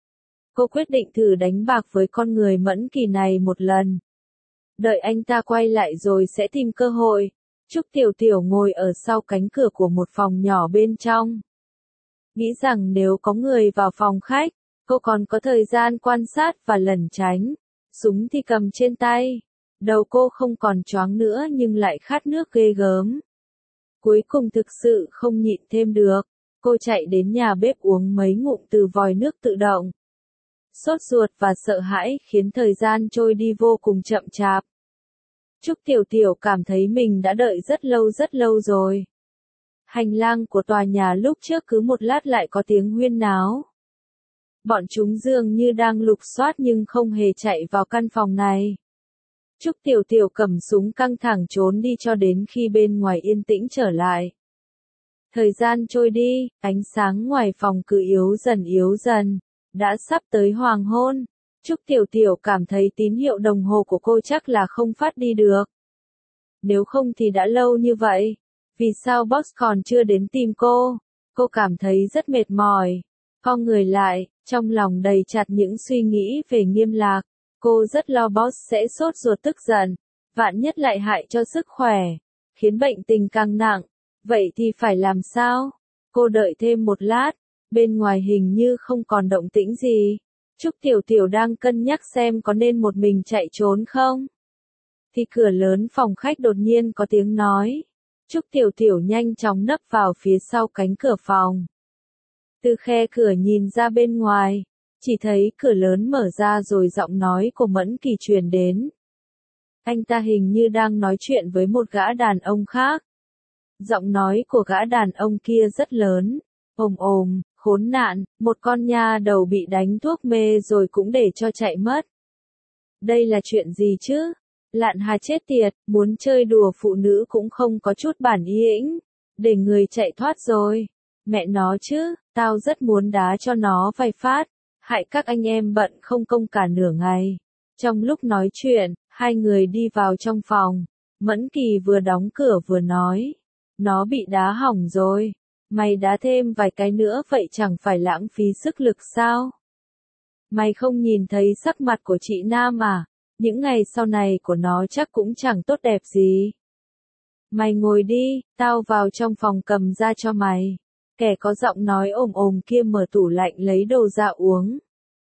Cô quyết định thử đánh bạc với con người Mẫn Kỳ này một lần. Đợi anh ta quay lại rồi sẽ tìm cơ hội. Trúc Tiểu Tiểu ngồi ở sau cánh cửa của một phòng nhỏ bên trong. Nghĩ rằng nếu có người vào phòng khách, cô còn có thời gian quan sát và lẩn tránh. Súng thì cầm trên tay. Đầu cô không còn choáng nữa nhưng lại khát nước ghê gớm. Cuối cùng thực sự không nhịn thêm được. Cô chạy đến nhà bếp uống mấy ngụm từ vòi nước tự động. Sốt ruột và sợ hãi khiến thời gian trôi đi vô cùng chậm chạp. Trúc Tiểu Tiểu cảm thấy mình đã đợi rất lâu rồi. Hành lang của tòa nhà lúc trước cứ một lát lại có tiếng huyên náo. Bọn chúng dường như đang lục soát nhưng không hề chạy vào căn phòng này. Trúc Tiểu Tiểu cầm súng căng thẳng trốn đi cho đến khi bên ngoài yên tĩnh trở lại. Thời gian trôi đi, ánh sáng ngoài phòng cứ yếu dần, đã sắp tới hoàng hôn. Trúc Tiểu Tiểu cảm thấy tín hiệu đồng hồ của cô chắc là không phát đi được. Nếu không thì đã lâu như vậy, vì sao boss còn chưa đến tìm cô? Cô cảm thấy rất mệt mỏi. Khom người lại, trong lòng đầy chặt những suy nghĩ về Nghiêm Lạc. Cô rất lo boss sẽ sốt ruột tức giận, vạn nhất lại hại cho sức khỏe, khiến bệnh tình càng nặng. Vậy thì phải làm sao? Cô đợi thêm một lát, bên ngoài hình như không còn động tĩnh gì. Trúc Tiểu Tiểu đang cân nhắc xem có nên một mình chạy trốn không? Thì cửa lớn phòng khách đột nhiên có tiếng nói. Trúc Tiểu Tiểu nhanh chóng nấp vào phía sau cánh cửa phòng. Từ khe cửa nhìn ra bên ngoài, chỉ thấy cửa lớn mở ra rồi giọng nói của Mẫn Kỳ truyền đến. Anh ta hình như đang nói chuyện với một gã đàn ông khác. Giọng nói của gã đàn ông kia rất lớn, ồm, khốn nạn, một con nha đầu bị đánh thuốc mê rồi cũng để cho chạy mất. Đây là chuyện gì chứ? Lạn Hà chết tiệt, muốn chơi đùa phụ nữ cũng không có chút bản lĩnh, để người chạy thoát rồi. Mẹ nó chứ, tao rất muốn đá cho nó vài phát, hại các anh em bận không công cả nửa ngày. Trong lúc nói chuyện, hai người đi vào trong phòng, Mẫn Kỳ vừa đóng cửa vừa nói. Nó bị đá hỏng rồi, mày đá thêm vài cái nữa vậy chẳng phải lãng phí sức lực sao? Mày không nhìn thấy sắc mặt của chị Nam à? Những ngày sau này của nó chắc cũng chẳng tốt đẹp gì. Mày ngồi đi, tao vào trong phòng cầm ra cho mày. Kẻ có giọng nói ồm kia mở tủ lạnh lấy đồ ra uống.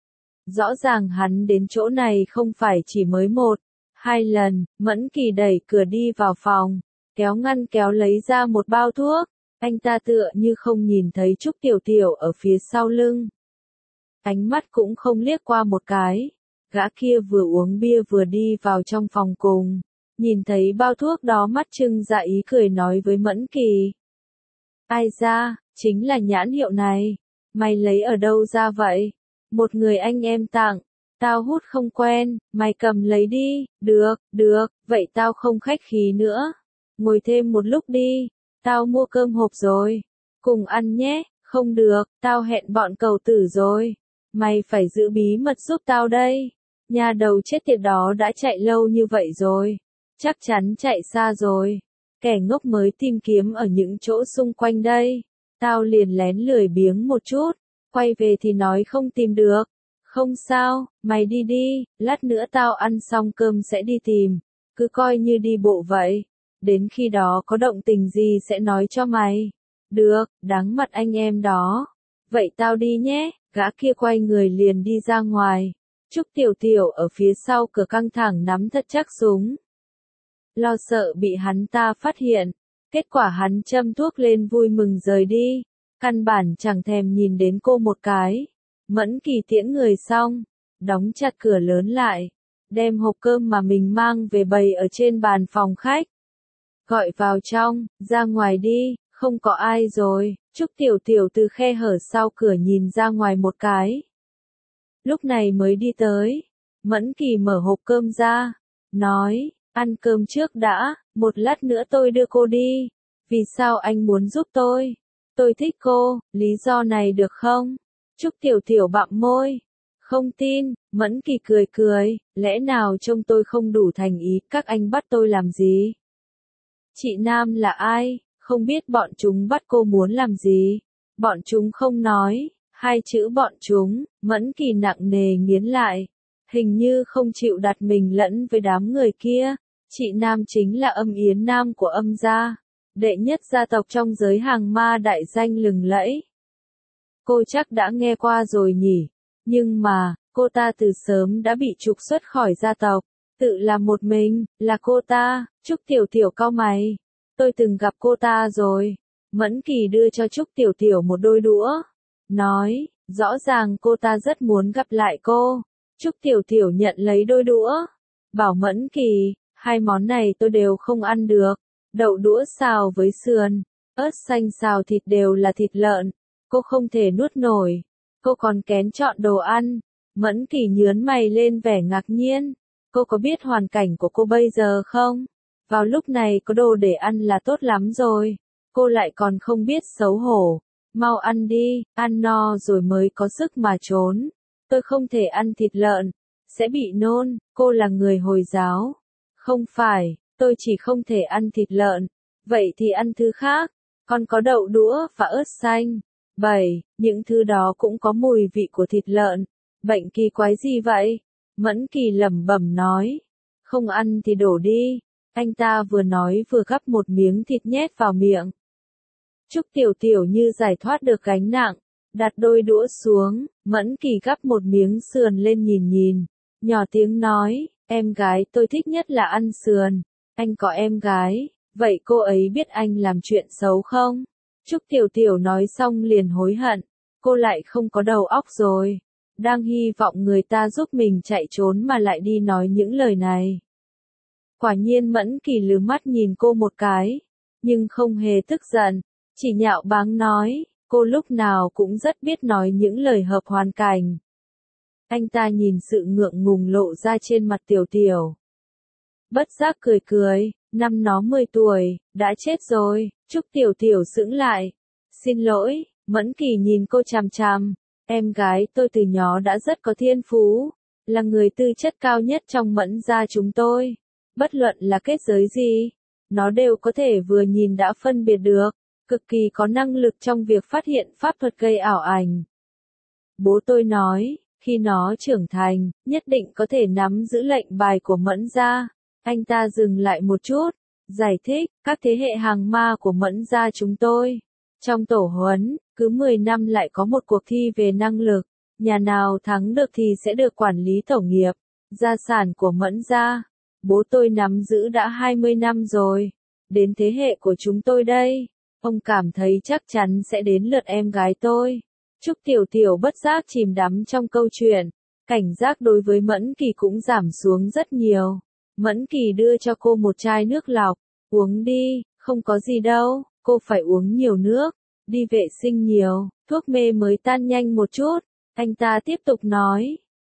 Rõ ràng hắn đến chỗ này không phải chỉ mới một, hai lần. Mẫn Kỳ đẩy cửa đi vào phòng, kéo ngăn kéo lấy ra một bao thuốc. Anh ta tựa như không nhìn thấy Trúc Tiểu Tiểu ở phía sau lưng. Ánh mắt cũng không liếc qua một cái. Gã kia vừa uống bia vừa đi vào trong phòng cùng. Nhìn thấy bao thuốc đó mắt trưng ra ý cười nói với Mẫn Kỳ. Ai ra, chính là nhãn hiệu này. Mày lấy ở đâu ra vậy? Một người anh em tặng. Tao hút không quen, mày cầm lấy đi, được, vậy tao không khách khí nữa. Ngồi thêm một lúc đi, tao mua cơm hộp rồi. Cùng ăn nhé, không được, tao hẹn bọn cầu tử rồi. Mày phải giữ bí mật giúp tao đây. Nhà đầu chết tiệt đó đã chạy lâu như vậy rồi. Chắc chắn chạy xa rồi. Kẻ ngốc mới tìm kiếm ở những chỗ xung quanh đây. Tao liền lén lười biếng một chút. Quay về thì nói không tìm được. Không sao, mày đi đi, lát nữa tao ăn xong cơm sẽ đi tìm. Cứ coi như đi bộ vậy. Đến khi đó có động tình gì sẽ nói cho mày. Được, đáng mặt anh em đó. Vậy tao đi nhé, gã kia quay người liền đi ra ngoài. Trúc Tiểu Tiểu ở phía sau cửa căng thẳng nắm thật chắc súng. Lo sợ bị hắn ta phát hiện. Kết quả hắn châm thuốc lên vui mừng rời đi. Căn bản chẳng thèm nhìn đến cô một cái. Mẫn Kỳ tiễn người xong. Đóng chặt cửa lớn lại. Đem hộp cơm mà mình mang về bày ở trên bàn phòng khách. Gọi vào trong, ra ngoài đi, không có ai rồi. Trúc Tiểu Tiểu từ khe hở sau cửa nhìn ra ngoài một cái. Lúc này mới đi tới. Mẫn Kỳ mở hộp cơm ra. Nói, ăn cơm trước đã, một lát nữa tôi đưa cô đi. Vì sao anh muốn giúp tôi? Tôi thích cô, lý do này được không? Trúc Tiểu Tiểu bặm môi. Không tin, Mẫn Kỳ cười cười, lẽ nào trông tôi không đủ thành ý, các anh bắt tôi làm gì? Chị Nam là ai? Không biết bọn chúng bắt cô muốn làm gì? Bọn chúng không nói, hai chữ bọn chúng, Mẫn Kỳ nặng nề nghiến lại. Hình như không chịu đặt mình lẫn với đám người kia. Chị Nam chính là Âm Yến Nam của Âm gia, đệ nhất gia tộc trong giới hàng ma đại danh lừng lẫy. Cô chắc đã nghe qua rồi nhỉ? Nhưng mà, cô ta từ sớm đã bị trục xuất khỏi gia tộc. Tự làm một mình, là cô ta. Trúc Tiểu Tiểu cau mày. Tôi từng gặp cô ta rồi. Mẫn Kỳ đưa cho Trúc Tiểu Tiểu một đôi đũa. Nói, rõ ràng cô ta rất muốn gặp lại cô. Trúc Tiểu Tiểu nhận lấy đôi đũa. Bảo Mẫn Kỳ, hai món này tôi đều không ăn được. Đậu đũa xào với sườn, ớt xanh xào thịt đều là thịt lợn. Cô không thể nuốt nổi. Cô còn kén chọn đồ ăn. Mẫn Kỳ nhướng mày lên vẻ ngạc nhiên. Cô có biết hoàn cảnh của cô bây giờ không? Vào lúc này có đồ để ăn là tốt lắm rồi. Cô lại còn không biết xấu hổ. Mau ăn đi, ăn no rồi mới có sức mà trốn. Tôi không thể ăn thịt lợn, sẽ bị nôn. Cô là người Hồi giáo. Không phải, tôi chỉ không thể ăn thịt lợn. Vậy thì ăn thứ khác. Còn có đậu đũa và ớt xanh. 7. Những thứ đó cũng có mùi vị của thịt lợn. Bệnh kỳ quái gì vậy? Mẫn Kỳ lẩm bẩm nói. Không ăn thì đổ đi. Anh ta vừa nói vừa gắp một miếng thịt nhét vào miệng. Trúc Tiểu Tiểu như giải thoát được gánh nặng. Đặt đôi đũa xuống, Mẫn Kỳ gắp một miếng sườn lên nhìn. Nhỏ tiếng nói, em gái tôi thích nhất là ăn sườn. Anh có em gái, vậy cô ấy biết anh làm chuyện xấu không? Trúc Tiểu Tiểu nói xong liền hối hận. Cô lại không có đầu óc rồi. Đang hy vọng người ta giúp mình chạy trốn mà lại đi nói những lời này. Quả nhiên Mẫn Kỳ lườm mắt nhìn cô một cái. Nhưng không hề tức giận. Chỉ nhạo báng nói, cô lúc nào cũng rất biết nói những lời hợp hoàn cảnh. Anh ta nhìn sự ngượng ngùng lộ ra trên mặt Tiểu Tiểu. Bất giác cười, năm nó 10 tuổi, đã chết rồi. Trúc Tiểu Tiểu sững lại. Xin lỗi, Mẫn Kỳ nhìn cô chằm chằm. Em gái tôi từ nhỏ đã rất có thiên phú, là người tư chất cao nhất trong Mẫn gia chúng tôi. Bất luận là kết giới gì, nó đều có thể vừa nhìn đã phân biệt được, cực kỳ có năng lực trong việc phát hiện pháp thuật gây ảo ảnh. Bố tôi nói, khi nó trưởng thành, nhất định có thể nắm giữ lệnh bài của Mẫn gia. Anh ta dừng lại một chút, giải thích, các thế hệ hàng ma của Mẫn gia chúng tôi. Trong tổ huấn, cứ 10 năm lại có một cuộc thi về năng lực. Nhà nào thắng được thì sẽ được quản lý tổ nghiệp, gia sản của Mẫn gia. Bố tôi nắm giữ đã 20 năm rồi. Đến thế hệ của chúng tôi đây. Ông cảm thấy chắc chắn sẽ đến lượt em gái tôi. Trúc Tiểu Tiểu bất giác chìm đắm trong câu chuyện. Cảnh giác đối với Mẫn Kỳ cũng giảm xuống rất nhiều. Mẫn Kỳ đưa cho cô một chai nước lọc. Uống đi, không có gì đâu, cô phải uống nhiều nước. Đi vệ sinh nhiều, thuốc mê mới tan nhanh một chút. Anh ta tiếp tục nói.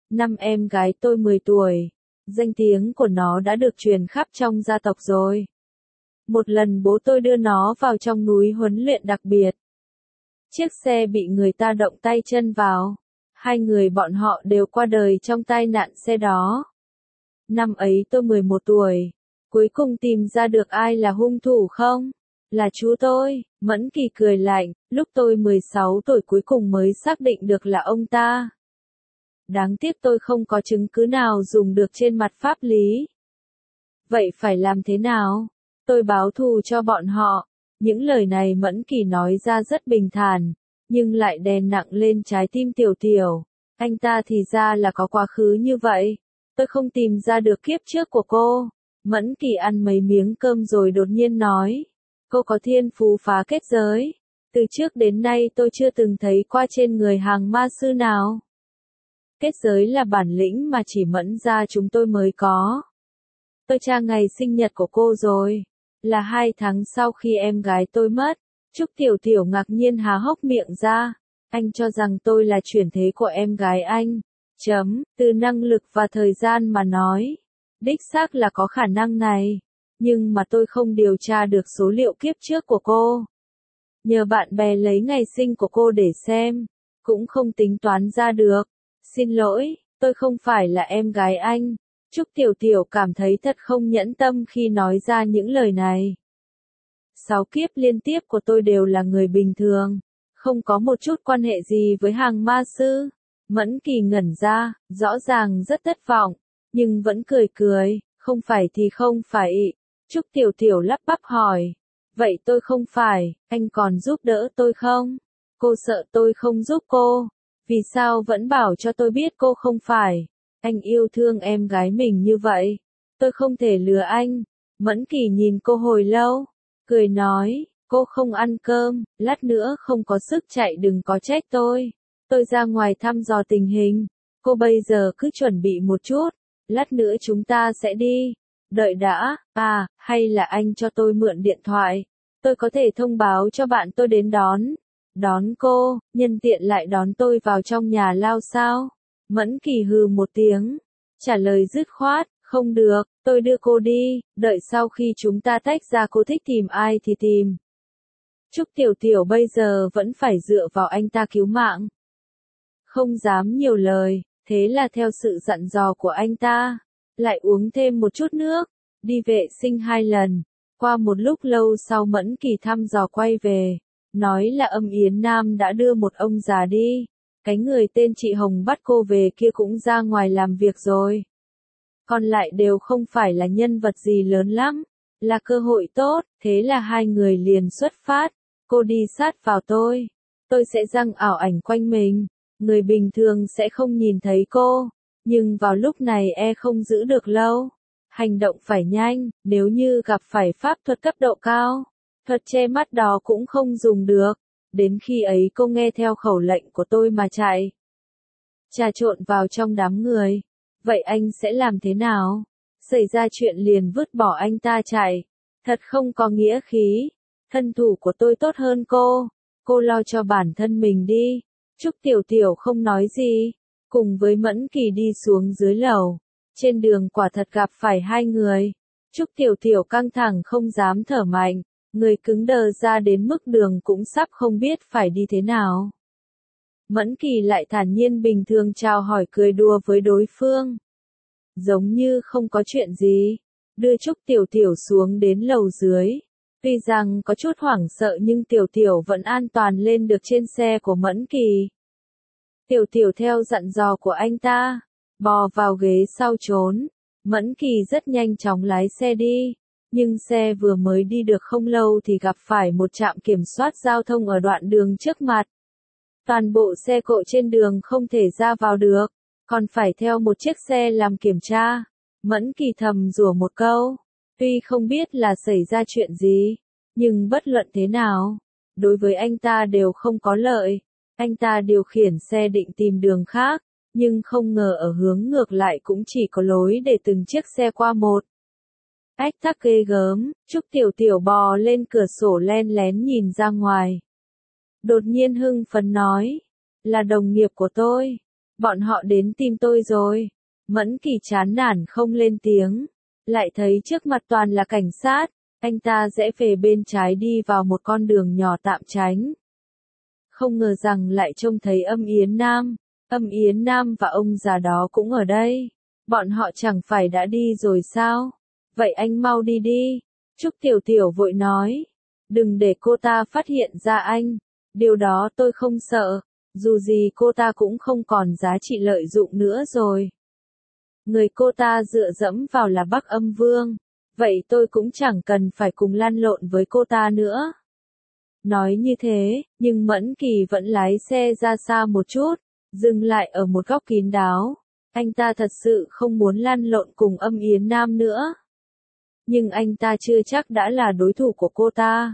Năm em gái tôi 10 tuổi. Danh tiếng của nó đã được truyền khắp trong gia tộc rồi. Một lần bố tôi đưa nó vào trong núi huấn luyện đặc biệt. Chiếc xe bị người ta động tay chân vào. Hai người bọn họ đều qua đời trong tai nạn xe đó. Năm ấy tôi 11 tuổi. Cuối cùng tìm ra được ai là hung thủ không? Là chú tôi. Mẫn Kỳ cười lạnh, lúc tôi 16 tuổi cuối cùng mới xác định được là ông ta. Đáng tiếc tôi không có chứng cứ nào dùng được trên mặt pháp lý. Vậy phải làm thế nào? Tôi báo thù cho bọn họ. Những lời này Mẫn Kỳ nói ra rất bình thản, nhưng lại đè nặng lên trái tim Tiểu Tiểu. Anh ta thì ra là có quá khứ như vậy. Tôi không tìm ra được kiếp trước của cô. Mẫn Kỳ ăn mấy miếng cơm rồi đột nhiên nói. Cô có thiên phú phá kết giới. Từ trước đến nay tôi chưa từng thấy qua trên người hàng ma sư nào. Kết giới là bản lĩnh mà chỉ Mẫn gia chúng tôi mới có. Tôi tra ngày sinh nhật của cô rồi. Là 2 tháng sau khi em gái tôi mất. Trúc Tiểu Tiểu ngạc nhiên há hốc miệng ra. Anh cho rằng tôi là chuyển thế của em gái anh. Từ năng lực và thời gian mà nói. Đích xác là có khả năng này. Nhưng mà tôi không điều tra được số liệu kiếp trước của cô. Nhờ bạn bè lấy ngày sinh của cô để xem. Cũng không tính toán ra được. Xin lỗi, tôi không phải là em gái anh. Trúc Tiểu Tiểu cảm thấy thật không nhẫn tâm khi nói ra những lời này. 6 kiếp liên tiếp của tôi đều là người bình thường. Không có một chút quan hệ gì với hàng ma sư. Mẫn Kỳ ngẩn ra, rõ ràng rất thất vọng. Nhưng vẫn cười cười, không phải thì không phải. Trúc Tiểu Tiểu lắp bắp hỏi. Vậy tôi không phải, anh còn giúp đỡ tôi không? Cô sợ tôi không giúp cô. Vì sao vẫn bảo cho tôi biết cô không phải? Anh yêu thương em gái mình như vậy. Tôi không thể lừa anh. Mẫn Kỳ nhìn cô hồi lâu. Cười nói, cô không ăn cơm, lát nữa không có sức chạy đừng có trách tôi. Tôi ra ngoài thăm dò tình hình. Cô bây giờ cứ chuẩn bị một chút. Lát nữa chúng ta sẽ đi. Đợi đã, hay là anh cho tôi mượn điện thoại. Tôi có thể thông báo cho bạn tôi đến đón. Đón cô, nhân tiện lại đón tôi vào trong nhà lao sao? Mẫn Kỳ hừ một tiếng. Trả lời dứt khoát, không được, tôi đưa cô đi, đợi sau khi chúng ta tách ra cô thích tìm ai thì tìm. Trúc Tiểu Tiểu bây giờ vẫn phải dựa vào anh ta cứu mạng. Không dám nhiều lời, thế là theo sự dặn dò của anh ta. Lại uống thêm một chút nước, đi vệ sinh 2 lần. Qua một lúc lâu sau Mẫn Kỳ thăm dò quay về. Nói là Âm Yến Nam đã đưa một ông già đi. Cái người tên chị Hồng bắt cô về kia cũng ra ngoài làm việc rồi. Còn lại đều không phải là nhân vật gì lớn lắm. Là cơ hội tốt, thế là hai người liền xuất phát. Cô đi sát vào tôi. Tôi sẽ răng ảo ảnh quanh mình. Người bình thường sẽ không nhìn thấy cô. Nhưng vào lúc này không giữ được lâu. Hành động phải nhanh, nếu như gặp phải pháp thuật cấp độ cao. Thuật che mắt đó cũng không dùng được. Đến khi ấy cô nghe theo khẩu lệnh của tôi mà chạy. Trà trộn vào trong đám người. Vậy anh sẽ làm thế nào? Xảy ra chuyện liền vứt bỏ anh ta chạy. Thật không có nghĩa khí. Thân thủ của tôi tốt hơn cô. Cô lo cho bản thân mình đi. Trúc Tiểu Tiểu không nói gì. Cùng với Mẫn Kỳ đi xuống dưới lầu. Trên đường quả thật gặp phải hai người. Trúc Tiểu Tiểu căng thẳng không dám thở mạnh. Người cứng đờ ra đến mức đường cũng sắp không biết phải đi thế nào. Mẫn Kỳ lại thản nhiên bình thường chào hỏi cười đùa với đối phương. Giống như không có chuyện gì. Đưa Trúc Tiểu Tiểu xuống đến lầu dưới. Tuy rằng có chút hoảng sợ nhưng Tiểu Tiểu vẫn an toàn lên được trên xe của Mẫn Kỳ. Tiểu Tiểu theo dặn dò của anh ta. Bò vào ghế sau trốn. Mẫn Kỳ rất nhanh chóng lái xe đi. Nhưng xe vừa mới đi được không lâu thì gặp phải một trạm kiểm soát giao thông ở đoạn đường trước mặt. Toàn bộ xe cộ trên đường không thể ra vào được, còn phải theo một chiếc xe làm kiểm tra. Mẫn Kỳ thầm rủa một câu, tuy không biết là xảy ra chuyện gì, nhưng bất luận thế nào, đối với anh ta đều không có lợi. Anh ta điều khiển xe định tìm đường khác, nhưng không ngờ ở hướng ngược lại cũng chỉ có lối để từng chiếc xe qua một. Ách tắc ghê gớm, Trúc Tiểu Tiểu bò lên cửa sổ len lén nhìn ra ngoài. Đột nhiên hưng phấn nói, là đồng nghiệp của tôi. bọn họ đến tìm tôi rồi. Mẫn Kỳ chán nản không lên tiếng, lại thấy trước mặt toàn là cảnh sát, anh ta rẽ về bên trái đi vào một con đường nhỏ tạm tránh. Không ngờ rằng lại trông thấy Âm Yến Nam và ông già đó cũng ở đây. Bọn họ chẳng phải đã đi rồi sao? Vậy anh mau đi đi. Trúc Tiểu Tiểu vội nói. Đừng để cô ta phát hiện ra anh. Điều đó tôi không sợ. Dù gì cô ta cũng không còn giá trị lợi dụng nữa rồi. Người cô ta dựa dẫm vào là Bắc Âm Vương. Vậy tôi cũng chẳng cần phải cùng lăn lộn với cô ta nữa. Nói như thế, nhưng Mẫn Kỳ vẫn lái xe ra xa một chút, dừng lại ở một góc kín đáo. Anh ta thật sự không muốn lăn lộn cùng Âm Yến Nam nữa. Nhưng anh ta chưa chắc đã là đối thủ của cô ta.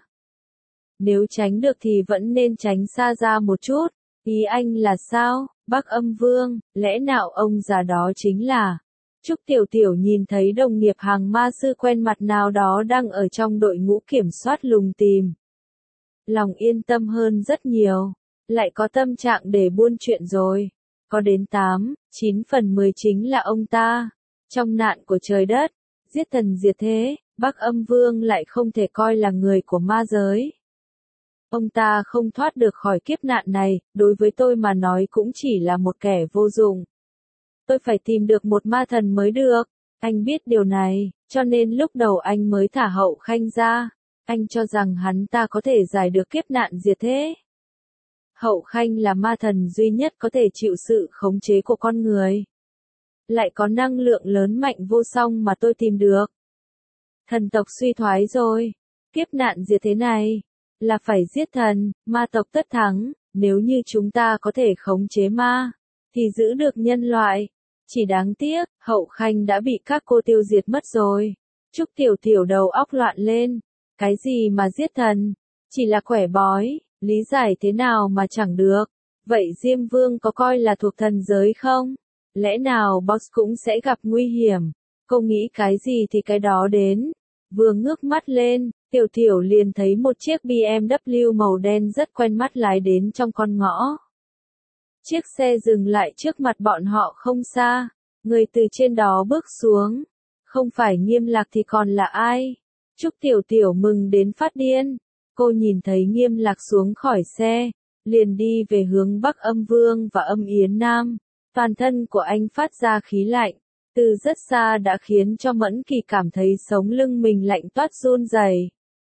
Nếu tránh được thì vẫn nên tránh xa ra một chút. Ý anh là sao, Bắc Âm Vương, lẽ nào ông già đó chính là... Trúc Tiểu Tiểu nhìn thấy đồng nghiệp hàng ma sư quen mặt nào đó đang ở trong đội ngũ kiểm soát lùng tìm. Lòng yên tâm hơn rất nhiều, lại có tâm trạng để buôn chuyện rồi. Có đến 8, 9 phần 10 chính là ông ta. Trong nạn của trời đất, giết thần diệt thế, Bắc Âm Vương lại không thể coi là người của ma giới. Ông ta không thoát được khỏi kiếp nạn này, đối với tôi mà nói cũng chỉ là một kẻ vô dụng. Tôi phải tìm được một ma thần mới được. Anh biết điều này, cho nên lúc đầu anh mới thả Hậu Khanh ra. Anh cho rằng hắn ta có thể giải được kiếp nạn diệt thế. Hậu Khanh là ma thần duy nhất có thể chịu sự khống chế của con người. Lại có năng lượng lớn mạnh vô song mà tôi tìm được. Thần tộc suy thoái rồi. Kiếp nạn diệt thế này là phải giết thần, ma tộc tất thắng. Nếu như chúng ta có thể khống chế ma, thì giữ được nhân loại. Chỉ đáng tiếc, Hậu Khanh đã bị các cô tiêu diệt mất rồi. Trúc Tiểu Tiểu đầu óc loạn lên. Cái gì mà giết thần? Chỉ là quẻ bói, lý giải thế nào mà chẳng được. Vậy Diêm Vương có coi là thuộc thần giới không? Lẽ nào Boss cũng sẽ gặp nguy hiểm? Cô nghĩ cái gì thì cái đó đến. Vừa ngước mắt lên, Tiểu Tiểu liền thấy một chiếc BMW màu đen rất quen mắt lái đến trong con ngõ. Chiếc xe dừng lại trước mặt bọn họ không xa. Người từ trên đó bước xuống. Không phải Nghiêm Lạc thì còn là ai? Trúc Tiểu Tiểu mừng đến phát điên. Cô nhìn thấy Nghiêm Lạc xuống khỏi xe, liền đi về hướng Bắc Âm Vương và Âm Yến Nam. Toàn thân của anh phát ra khí lạnh, từ rất xa đã khiến cho Mẫn Kỳ cảm thấy sống lưng mình lạnh toát run rẩy.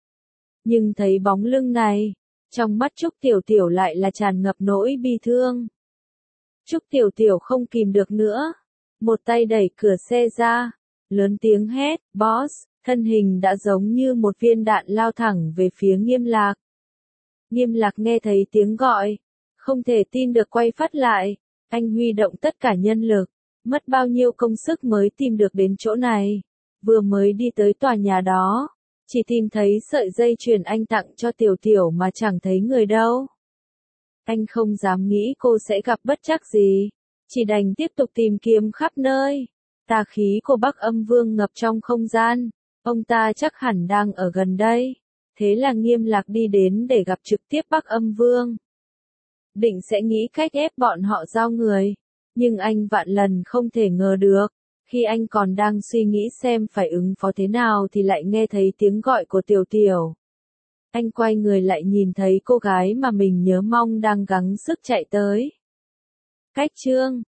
Nhưng thấy bóng lưng này, trong mắt Trúc Tiểu Tiểu lại là tràn ngập nỗi bi thương. Trúc Tiểu Tiểu không kìm được nữa, một tay đẩy cửa xe ra, lớn tiếng hét, "Boss!" Thân hình đã giống như một viên đạn lao thẳng về phía Nghiêm Lạc. Nghiêm Lạc nghe thấy tiếng gọi, không thể tin được quay phát lại. Anh huy động tất cả nhân lực, mất bao nhiêu công sức mới tìm được đến chỗ này. Vừa mới đi tới tòa nhà đó, chỉ tìm thấy sợi dây chuyền anh tặng cho Tiểu Tiểu mà chẳng thấy người đâu. Anh không dám nghĩ cô sẽ gặp bất trắc gì, chỉ đành tiếp tục tìm kiếm khắp nơi. Tà khí của Bắc Âm Vương ngập trong không gian. Ông ta chắc hẳn đang ở gần đây. Thế là Nghiêm Lạc đi đến để gặp trực tiếp Bắc Âm Vương. Định sẽ nghĩ cách ép bọn họ giao người. Nhưng anh vạn lần không thể ngờ được. Khi anh còn đang suy nghĩ xem phải ứng phó thế nào thì lại nghe thấy tiếng gọi của Tiểu Tiểu. Anh quay người lại nhìn thấy cô gái mà mình nhớ mong đang gắng sức chạy tới. Cách chương